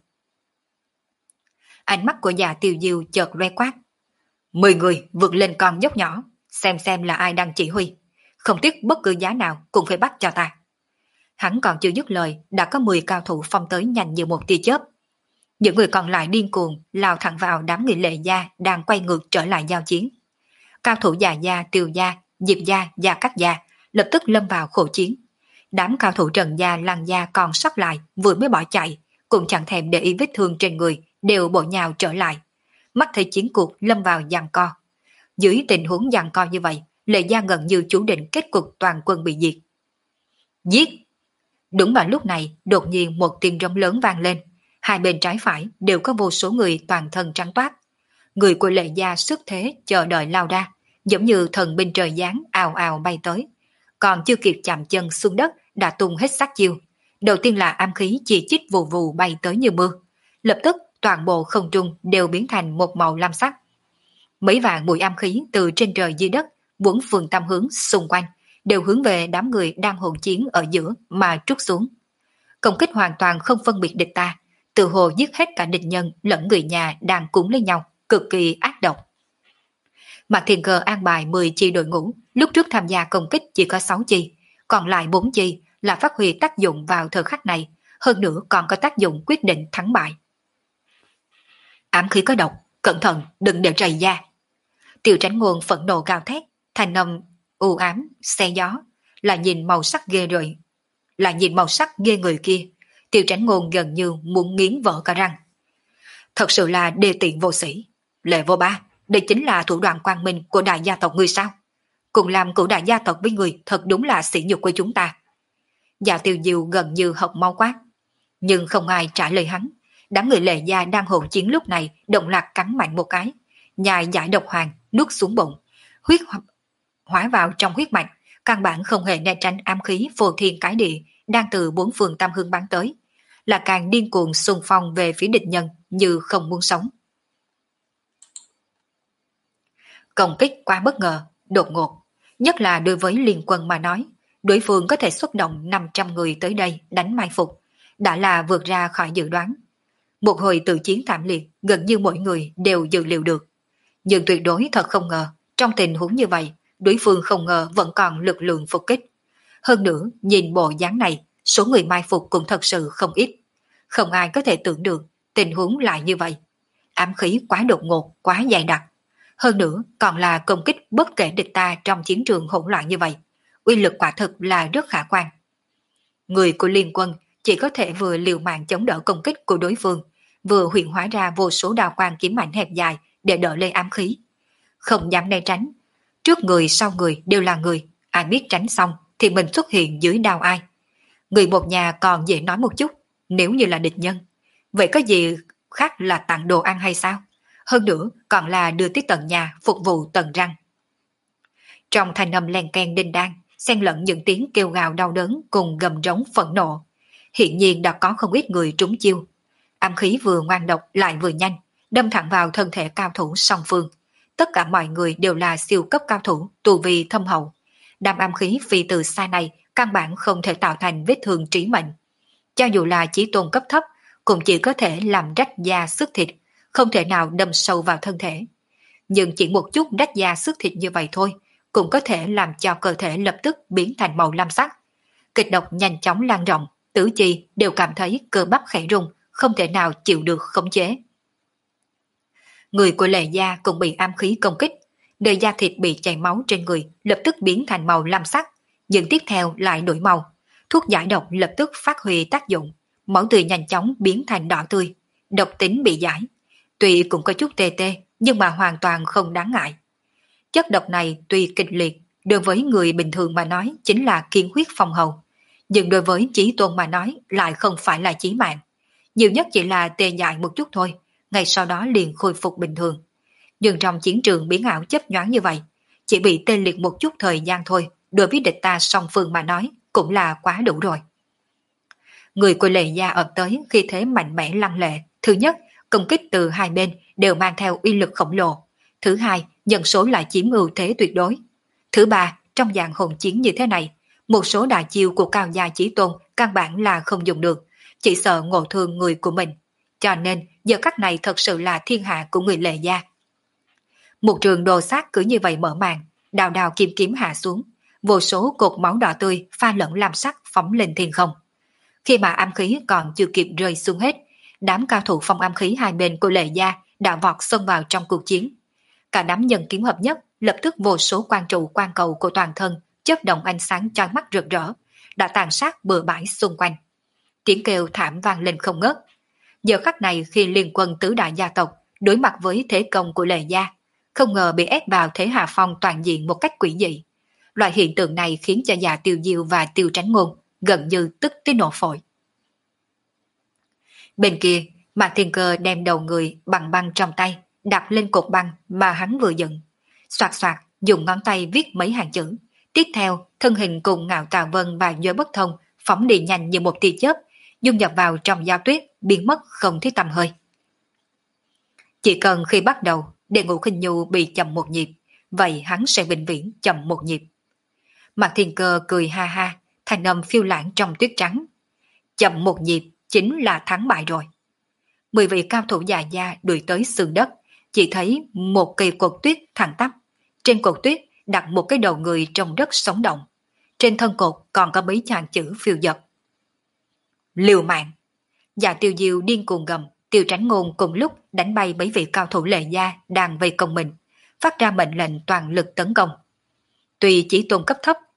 Ánh mắt của già Tiêu Diêu chợt loe quát. Mười người vượt lên con dốc nhỏ, xem xem là ai đang chỉ huy. Không tiếc bất cứ giá nào cũng phải bắt cho ta. Hắn còn chưa dứt lời, đã có mười cao thủ phong tới nhanh như một tia chớp. Những người còn lại điên cuồng lao thẳng vào đám người Lệ gia đang quay ngược trở lại giao chiến. Cao thủ già gia, Tiêu gia, Diệp gia, Gia Cát gia lập tức lâm vào khổ chiến. Đám cao thủ Trần gia, Lăng gia còn sót lại vừa mới bỏ chạy, cũng chẳng thèm để ý vết thương trên người, đều bộ nhào trở lại. Mắt thấy chiến cuộc lâm vào giằng co. Dưới tình huống giằng co như vậy, Lệ gia gần như chủ định kết cục toàn quân bị diệt. Giết! Đúng vào lúc này, đột nhiên một tiếng rống lớn vang lên. Hai bên trái phải đều có vô số người toàn thân trắng toát. Người của Lệ gia sức thế chờ đợi lao ra, giống như thần binh trời giáng ào ào bay tới. Còn chưa kịp chạm chân xuống đất đã tung hết sát chiêu. Đầu tiên là ám khí chỉ chít vù vù bay tới như mưa. Lập tức toàn bộ không trung đều biến thành một màu lam sắc. Mấy vạn mũi ám khí từ trên trời dưới đất, bốn phương tam hướng xung quanh, đều hướng về đám người đang hỗn chiến ở giữa mà trút xuống. Công kích hoàn toàn không phân biệt địch ta, từ hồ giết hết cả địch nhân lẫn người nhà đang cúng lấy nhau, cực kỳ ác độc. Mạc Thiên Cơ an bài mười chi đội ngũ, lúc trước tham gia công kích chỉ có sáu chi, còn lại bốn chi là phát huy tác dụng vào thời khắc này, hơn nữa còn có tác dụng quyết định thắng bại. Ám khí có độc, cẩn thận đừng để rầy da. Tiêu Tránh Ngôn phẫn nộ gào thét, thành âm u ám, xe gió, là nhìn màu sắc ghê rợn, lại nhìn màu sắc ghê người kia, Tiêu Tránh Ngôn gần như muốn nghiến vỡ cả răng. Thật sự là đê tiện vô sĩ. Lệ Vô Ba, đây chính là thủ đoạn quang minh của đại gia tộc ngươi sao? Cùng làm của đại gia tộc với người thật đúng là sỉ nhục của chúng ta. Dạ Tiêu Diêu gần như học máu quát. Nhưng không ai trả lời hắn. Đám người Lệ gia đang hỗn chiến lúc này động lạc cắn mạnh một cái, nhai giải độc hoàng nuốt xuống bụng, huyết hóa vào trong huyết mạch, căn bản không hề né tránh ám khí phô thiên cái địa đang từ bốn phương tam hương bắn tới, là càng điên cuồng xung phong về phía địch nhân như không muốn sống. Công kích quá bất ngờ, đột ngột, nhất là đối với liên quân mà nói, đối phương có thể xuất động năm trăm người tới đây đánh mai phục, đã là vượt ra khỏi dự đoán. Một hồi tự chiến thảm liệt, gần như mỗi người đều dự liệu được. Nhưng tuyệt đối thật không ngờ, trong tình huống như vậy, đối phương không ngờ vẫn còn lực lượng phục kích. Hơn nữa, nhìn bộ dáng này, số người mai phục cũng thật sự không ít. Không ai có thể tưởng được tình huống lại như vậy. Ám khí quá đột ngột, quá dày đặc. Hơn nữa, còn là công kích bất kể địch ta trong chiến trường hỗn loạn như vậy. Uy lực quả thực là rất khả quan. Người của liên quân chỉ có thể vừa liều mạng chống đỡ công kích của đối phương, vừa huyện hóa ra vô số đao quang kiếm mạnh hẹp dài để đỡ lên ám khí. Không dám né tránh. Trước người sau người đều là người, ai biết tránh xong thì mình xuất hiện dưới đao ai. Người một nhà còn dễ nói một chút, nếu như là địch nhân. Vậy có gì khác là tặng đồ ăn hay sao? Hơn nữa còn là đưa tới tận nhà phục vụ tận răng. Trong thanh âm len keng đinh đan, xen lẫn những tiếng kêu gào đau đớn cùng gầm rống phẫn nộ. Hiện nhiên đã có không ít người trúng chiêu. Ám khí vừa ngoan độc lại vừa nhanh, đâm thẳng vào thân thể cao thủ song phương. Tất cả mọi người đều là siêu cấp cao thủ, tu vi thâm hậu. Đám ám khí phi từ xa này căn bản không thể tạo thành vết thương trí mệnh. Cho dù là chí tôn cấp thấp, cũng chỉ có thể làm rách da xước thịt, không thể nào đâm sâu vào thân thể. Nhưng chỉ một chút rách da xước thịt như vậy thôi, cũng có thể làm cho cơ thể lập tức biến thành màu lam sắc. Kịch độc nhanh chóng lan rộng, tứ chi đều cảm thấy cơ bắp khẽ rung, không thể nào chịu được khống chế. Người của Lệ gia cũng bị ám khí công kích, nơi da thịt bị chảy máu trên người lập tức biến thành màu lam sắc, nhưng tiếp theo lại đổi màu. Thuốc giải độc lập tức phát huy tác dụng, máu tươi nhanh chóng biến thành đỏ tươi, độc tính bị giải. Tuy cũng có chút tê tê, nhưng mà hoàn toàn không đáng ngại. Chất độc này tuy kịch liệt, đối với người bình thường mà nói chính là kiên huyết phong hầu, nhưng đối với chí tôn mà nói lại không phải là chí mạng. Nhiều nhất chỉ là tê dại một chút thôi, ngay sau đó liền khôi phục bình thường. Nhưng trong chiến trường biến ảo chấp nhoáng như vậy, chỉ bị tê liệt một chút thời gian thôi, đối với địch ta song phương mà nói cũng là quá đủ rồi. Người của Lệ gia ập tới khi thế mạnh mẽ lăng lệ. Thứ nhất, công kích từ hai bên đều mang theo uy lực khổng lồ. Thứ hai, nhân số lại chiếm ưu thế tuyệt đối. Thứ ba, trong dạng hỗn chiến như thế này, một số đại chiêu của cao gia chí tôn căn bản là không dùng được, chỉ sợ ngộ thương người của mình. Cho nên giờ khắc này thật sự là thiên hạ của người Lệ gia. Một trường đồ sát cứ như vậy mở màn, đào đào kim kiếm hạ xuống, vô số cột máu đỏ tươi pha lẫn lam sắc phóng lên thiên không. Khi mà ám khí còn chưa kịp rơi xuống hết, đám cao thủ phong ám khí hai bên của Lệ gia đã vọt xông vào trong cuộc chiến. Cả đám nhân kiếm hợp nhất, lập tức vô số quan trụ quan cầu của toàn thân chớp động ánh sáng chói mắt rực rỡ, đã tàn sát bừa bãi xung quanh. Tiếng kêu thảm vang lên không ngớt. Giờ khắc này khi liên quân tứ đại gia tộc đối mặt với thế công của Lệ gia, không ngờ bị ép vào thế hạ phong toàn diện một cách quỷ dị. Loại hiện tượng này khiến cho Dạ Tiêu Diêu và Tiêu Tránh Ngôn gần như tức tới nổ phổi. Bên kia, Mạc Thiên Cơ đem đầu người bằng băng trong tay đặt lên cột băng mà hắn vừa dựng, soạt soạt dùng ngón tay viết mấy hàng chữ. Tiếp theo, thân hình cùng Ngạo Tà Vân và Giới Bất Thông phóng đi nhanh như một tia chớp, dung nhập vào trong giao tuyết, biến mất không thấy tăm hơi. Chỉ cần khi bắt đầu, để Ngũ Khinh Nhu bị chậm một nhịp, vậy hắn sẽ vĩnh viễn chậm một nhịp. Mạc Thiên Cơ cười ha ha, thanh âm phiêu lãng trong tuyết trắng. Chậm một nhịp chính là thắng bại rồi. Mười vị cao thủ già gia đuổi tới sườn đất, chỉ thấy một cây cột tuyết thẳng tắp. Trên cột tuyết đặt một cái đầu người trong đất sống động. Trên thân cột còn có mấy chàng chữ phiêu dật. Liều mạng. Dạ Tiêu Diêu điên cuồng gầm, Tiêu Tránh Ngôn cùng lúc đánh bay mấy vị cao thủ Lệ gia đang vây công mình, phát ra mệnh lệnh toàn lực tấn công. Tuy chỉ tôn cấp thấp,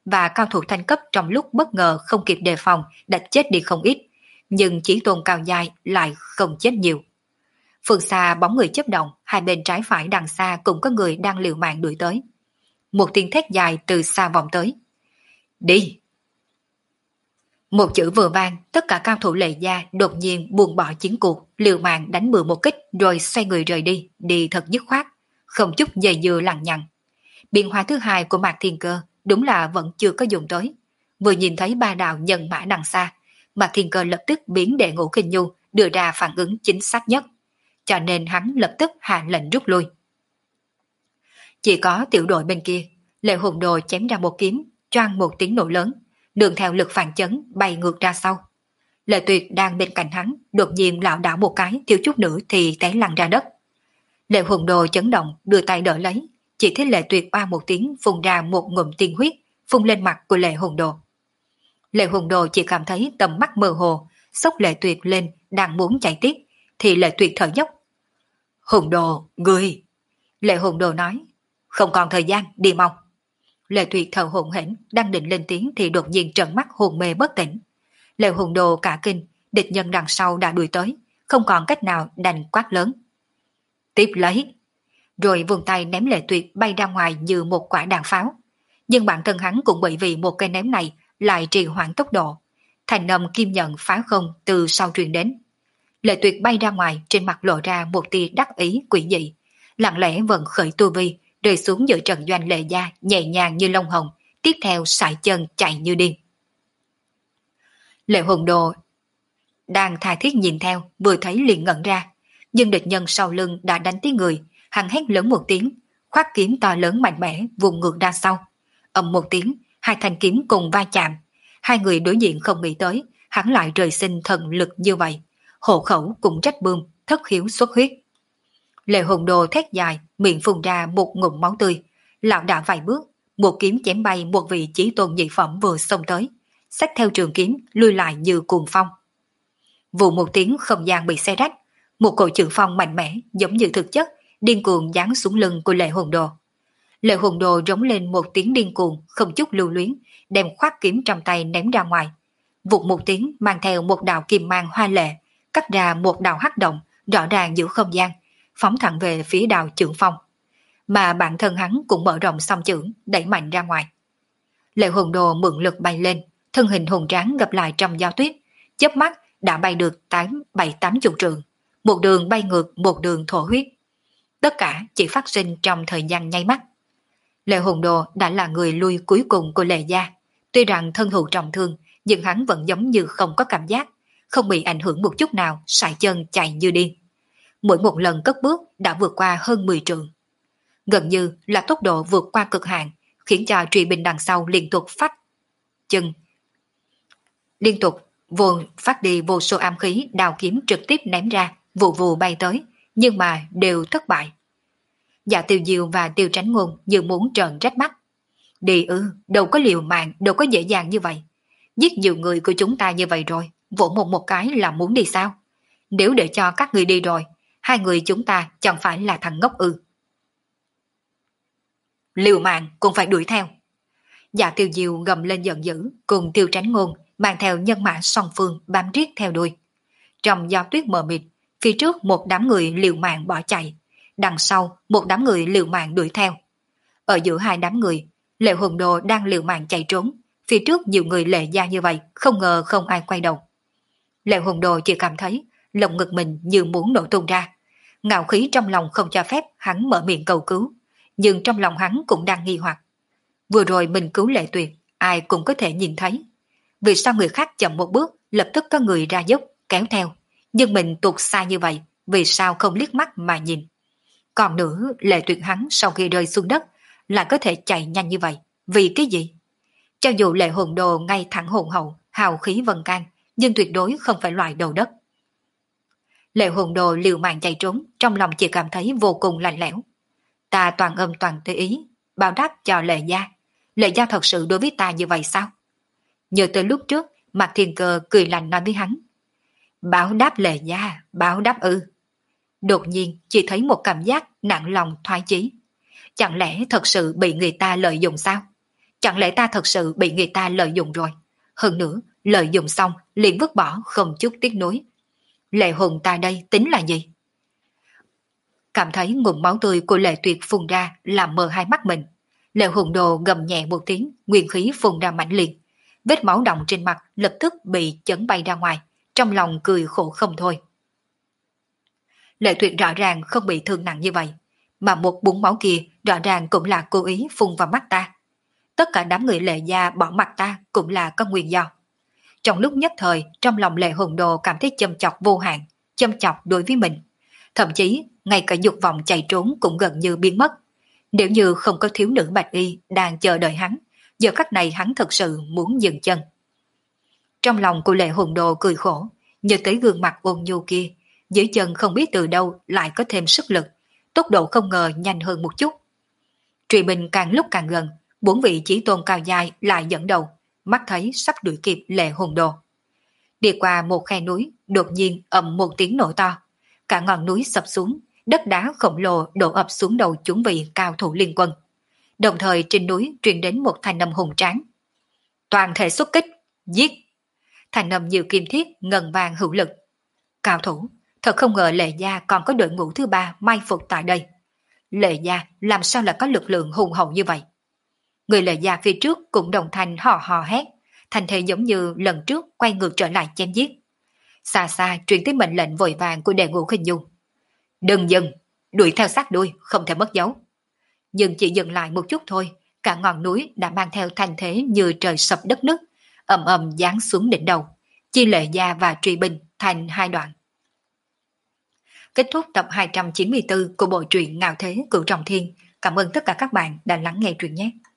và cao thủ thanh cấp trong lúc bất ngờ không kịp đề phòng đã chết đi không ít, nhưng chỉ tôn cao dài lại không chết nhiều. Phương xa bóng người chớp động, hai bên trái phải đằng xa cũng có người đang liều mạng đuổi tới. Một tiếng thét dài từ xa vọng tới. Đi! Một chữ vừa vang, tất cả cao thủ Lệ gia đột nhiên buông bỏ chiến cuộc, liều mạng đánh bừa một kích rồi xoay người rời đi, đi thật dứt khoát, không chút dây dưa lằng nhằng. Biện hóa thứ hai của Mạc Thiên Cơ đúng là vẫn chưa có dùng tới. Vừa nhìn thấy ba đạo nhân mã đằng xa, Mạc Thiên Cơ lập tức biến Đệ Ngũ Kinh Nhu đưa ra phản ứng chính xác nhất, cho nên hắn lập tức hạ lệnh rút lui. Chỉ có tiểu đội bên kia, Lệ Hùng Đồ chém ra một kiếm, choang một tiếng nổ lớn, đường theo lực phản chấn bay ngược ra sau. Lệ Tuyệt đang bên cạnh hắn, đột nhiên lảo đảo một cái, thiếu chút nữa thì té lăn ra đất. Lệ Hùng Đồ chấn động, đưa tay đỡ lấy, chỉ thấy Lệ Tuyệt oa một tiếng phun ra một ngụm tiên huyết, phun lên mặt của Lệ Hùng Đồ. Lệ Hùng Đồ chỉ cảm thấy tầm mắt mơ hồ, xốc Lệ Tuyệt lên, đang muốn chạy tiếp, thì Lệ Tuyệt thở dốc. Hùng Đồ, ngươi! Lệ Hùng Đồ nói, không còn thời gian, đi mau. Lệ Tuyệt thở hổn hển, đang định lên tiếng thì đột nhiên trợn mắt hồn mê bất tỉnh. Lệ Hùng Đồ cả kinh, địch nhân đằng sau đã đuổi tới, không còn cách nào đành quát lớn. Tiếp lấy! Rồi vung tay ném Lệ Tuyệt bay ra ngoài như một quả đạn pháo. Nhưng bản thân hắn cũng bởi vì một cây ném này lại trì hoãn tốc độ. Thành âm kim nhận phá không từ sau truyền đến. Lệ Tuyệt bay ra ngoài, trên mặt lộ ra một tia đắc ý quỷ dị, lặng lẽ vận khởi tu vi, rơi xuống giữa trận doanh Lệ gia nhẹ nhàng như lông hồng, tiếp theo sải chân chạy như điên. Lệ Hùng Đồ đang tha thiết nhìn theo, vừa thấy liền ngẩn ra, nhưng địch nhân sau lưng đã đánh tới người, hắn hét lớn một tiếng, khoát kiếm to lớn mạnh mẽ vùng ngược ra sau. Ầm một tiếng, hai thanh kiếm cùng va chạm, hai người đối diện không nghĩ tới, hắn lại rời sinh thần lực như vậy, hộ khẩu cũng trách bươm, thất khiếu xuất huyết. Lệ Hùng Đồ thét dài, miệng phun ra một ngụm máu tươi, lão đảo vài bước, một kiếm chém bay một vị chí tôn nhị phẩm vừa xông tới, xách theo trường kiếm lui lại như cuồng phong. Vụ một tiếng không gian bị xé rách, một cỗ trường phong mạnh mẽ giống như thực chất điên cuồng giáng xuống lưng của Lệ Hùng Đồ. Lệ Hùng Đồ rống lên một tiếng điên cuồng, không chút lưu luyến, đem khoát kiếm trong tay ném ra ngoài. Vụt một tiếng mang theo một đạo kim mang hoa lệ, cắt ra một đạo hắc động rõ ràng giữa không gian, phóng thẳng về phía đạo Chưởng Phong. Mà bản thân hắn cũng mở rộng song chưởng, đẩy mạnh ra ngoài. Lệ Hùng Đồ mượn lực bay lên, thân hình hùng tráng gặp lại trong gió tuyết, chớp mắt đã bay được tám bảy tám chục trượng, một đường bay ngược, một đường thổ huyết. Tất cả chỉ phát sinh trong thời gian nháy mắt. Lệ Hùng Đồ đã là người lui cuối cùng của Lệ gia, tuy rằng thân hữu trọng thương, nhưng hắn vẫn giống như không có cảm giác, không bị ảnh hưởng một chút nào, sải chân chạy như điên. Mỗi một lần cất bước đã vượt qua hơn mười trượng. Gần như là tốc độ vượt qua cực hạn, khiến cho truy binh đằng sau liên tục phát chân. Liên tục vô phát đi vô số am khí, đào kiếm trực tiếp ném ra, vụ vụ bay tới, nhưng mà đều thất bại. Dạ Tiêu Diêu và Tiêu Tránh Ngôn như muốn trợn trách mắt. Đi ư, đâu có liều mạng, đâu có dễ dàng như vậy. Giết nhiều người của chúng ta như vậy rồi, vỗ một một cái là muốn đi sao? Nếu để cho các người đi rồi, hai người chúng ta chẳng phải là thằng ngốc ư? Liều mạng cũng phải đuổi theo. Dạ Tiêu Diêu gầm lên giận dữ, cùng Tiêu Tránh Ngôn mang theo nhân mã song phương bám riết theo đuôi. Trong gió tuyết mờ mịt, phía trước một đám người liều mạng bỏ chạy, đằng sau một đám người liều mạng đuổi theo. Ở giữa hai đám người, Lệ Hùng Đồ đang liều mạng chạy trốn, phía trước nhiều người Lệ gia như vậy, không ngờ không ai quay đầu. Lệ Hùng Đồ chỉ cảm thấy lồng ngực mình như muốn nổ tung ra, ngạo khí trong lòng không cho phép hắn mở miệng cầu cứu, nhưng trong lòng hắn cũng đang nghi hoặc. Vừa rồi mình cứu Lệ Tuyệt, ai cũng có thể nhìn thấy. Vì sao người khác chậm một bước, lập tức có người ra giúp, kéo theo, nhưng mình tụt xa như vậy, vì sao không liếc mắt mà nhìn? Còn nữa, Lệ Tuyệt hắn sau khi rơi xuống đất, lại có thể chạy nhanh như vậy, vì cái gì? Cho dù Lệ Hùng Đồ ngay thẳng hồn hậu, hào khí vần can, nhưng tuyệt đối không phải loại đầu đất. Lệ Hùng Đồ liều mạng chạy trốn, trong lòng chỉ cảm thấy vô cùng lạnh lẽo. Ta toàn âm toàn tê ý, báo đáp cho Lệ gia. Lệ gia thật sự đối với ta như vậy sao? Nhớ tới lúc trước, Mạc Thiên Cơ cười lạnh nói với hắn. Báo đáp Lệ gia, báo đáp ư. Đột nhiên chỉ thấy một cảm giác nặng lòng thoái chí. Chẳng lẽ thật sự bị người ta lợi dụng sao? Chẳng lẽ ta thật sự bị người ta lợi dụng rồi? Hơn nữa, lợi dụng xong liền vứt bỏ không chút tiếc nuối. Lệ hồn ta đây tính là gì? Cảm thấy ngụm máu tươi của Lệ Tuyệt phun ra làm mờ hai mắt mình. Lệ hồn đồ gầm nhẹ một tiếng, nguyên khí phun ra mãnh liệt. Vết máu đọng trên mặt lập tức bị chấn bay ra ngoài, trong lòng cười khổ không thôi. Lệ Tuyệt rõ ràng không bị thương nặng như vậy, mà một búng máu kia rõ ràng cũng là cố ý phun vào mắt ta. Tất cả đám người Lệ gia bỏ mặt ta cũng là có nguyên do. Trong lúc nhất thời, trong lòng Lệ hồn đồ cảm thấy châm chọc vô hạn, châm chọc đối với mình. Thậm chí, ngay cả dục vọng chạy trốn cũng gần như biến mất. Nếu như không có thiếu nữ bạch y đang chờ đợi hắn, giờ khắc này hắn thật sự muốn dừng chân. Trong lòng của Lệ hồn đồ cười khổ, nhớ tới gương mặt ôn nhu kia, dưới chân không biết từ đâu lại có thêm sức lực, tốc độ không ngờ nhanh hơn một chút. Truy binh càng lúc càng gần, bốn vị chí tôn cao dài lại dẫn đầu, mắt thấy sắp đuổi kịp Lệ hồn đồ. Đi qua một khe núi, đột nhiên ầm một tiếng nổ to, cả ngọn núi sập xuống, đất đá khổng lồ đổ ập xuống đầu chúng vị cao thủ liên quân. Đồng thời trên núi truyền đến một thanh âm hùng tráng. Toàn thể xuất kích, giết! Thanh âm nhiều kim thiết ngân vàng hữu lực. Cao thủ, thật không ngờ Lệ gia còn có đội ngũ thứ ba mai phục tại đây. Lệ gia làm sao lại có lực lượng hùng hậu như vậy? Người Lệ gia phía trước cũng đồng thanh hò hò hét, thành thế giống như lần trước quay ngược trở lại chém giết. Xa xa truyền tới mệnh lệnh vội vàng của Đệ Ngũ Khinh Du. Đừng dừng, đuổi theo sát đuôi, không thể mất dấu. Nhưng chỉ dừng lại một chút thôi, cả ngọn núi đã mang theo thành thế như trời sập đất nứt, ầm ầm giáng xuống đỉnh đầu, chia Lệ gia và truy binh thành hai đoạn. Kết thúc tập hai trăm chín mươi tư của bộ truyện Ngạo Thế Cửu Trọng Thiên. Cảm ơn tất cả các bạn đã lắng nghe truyện nhé.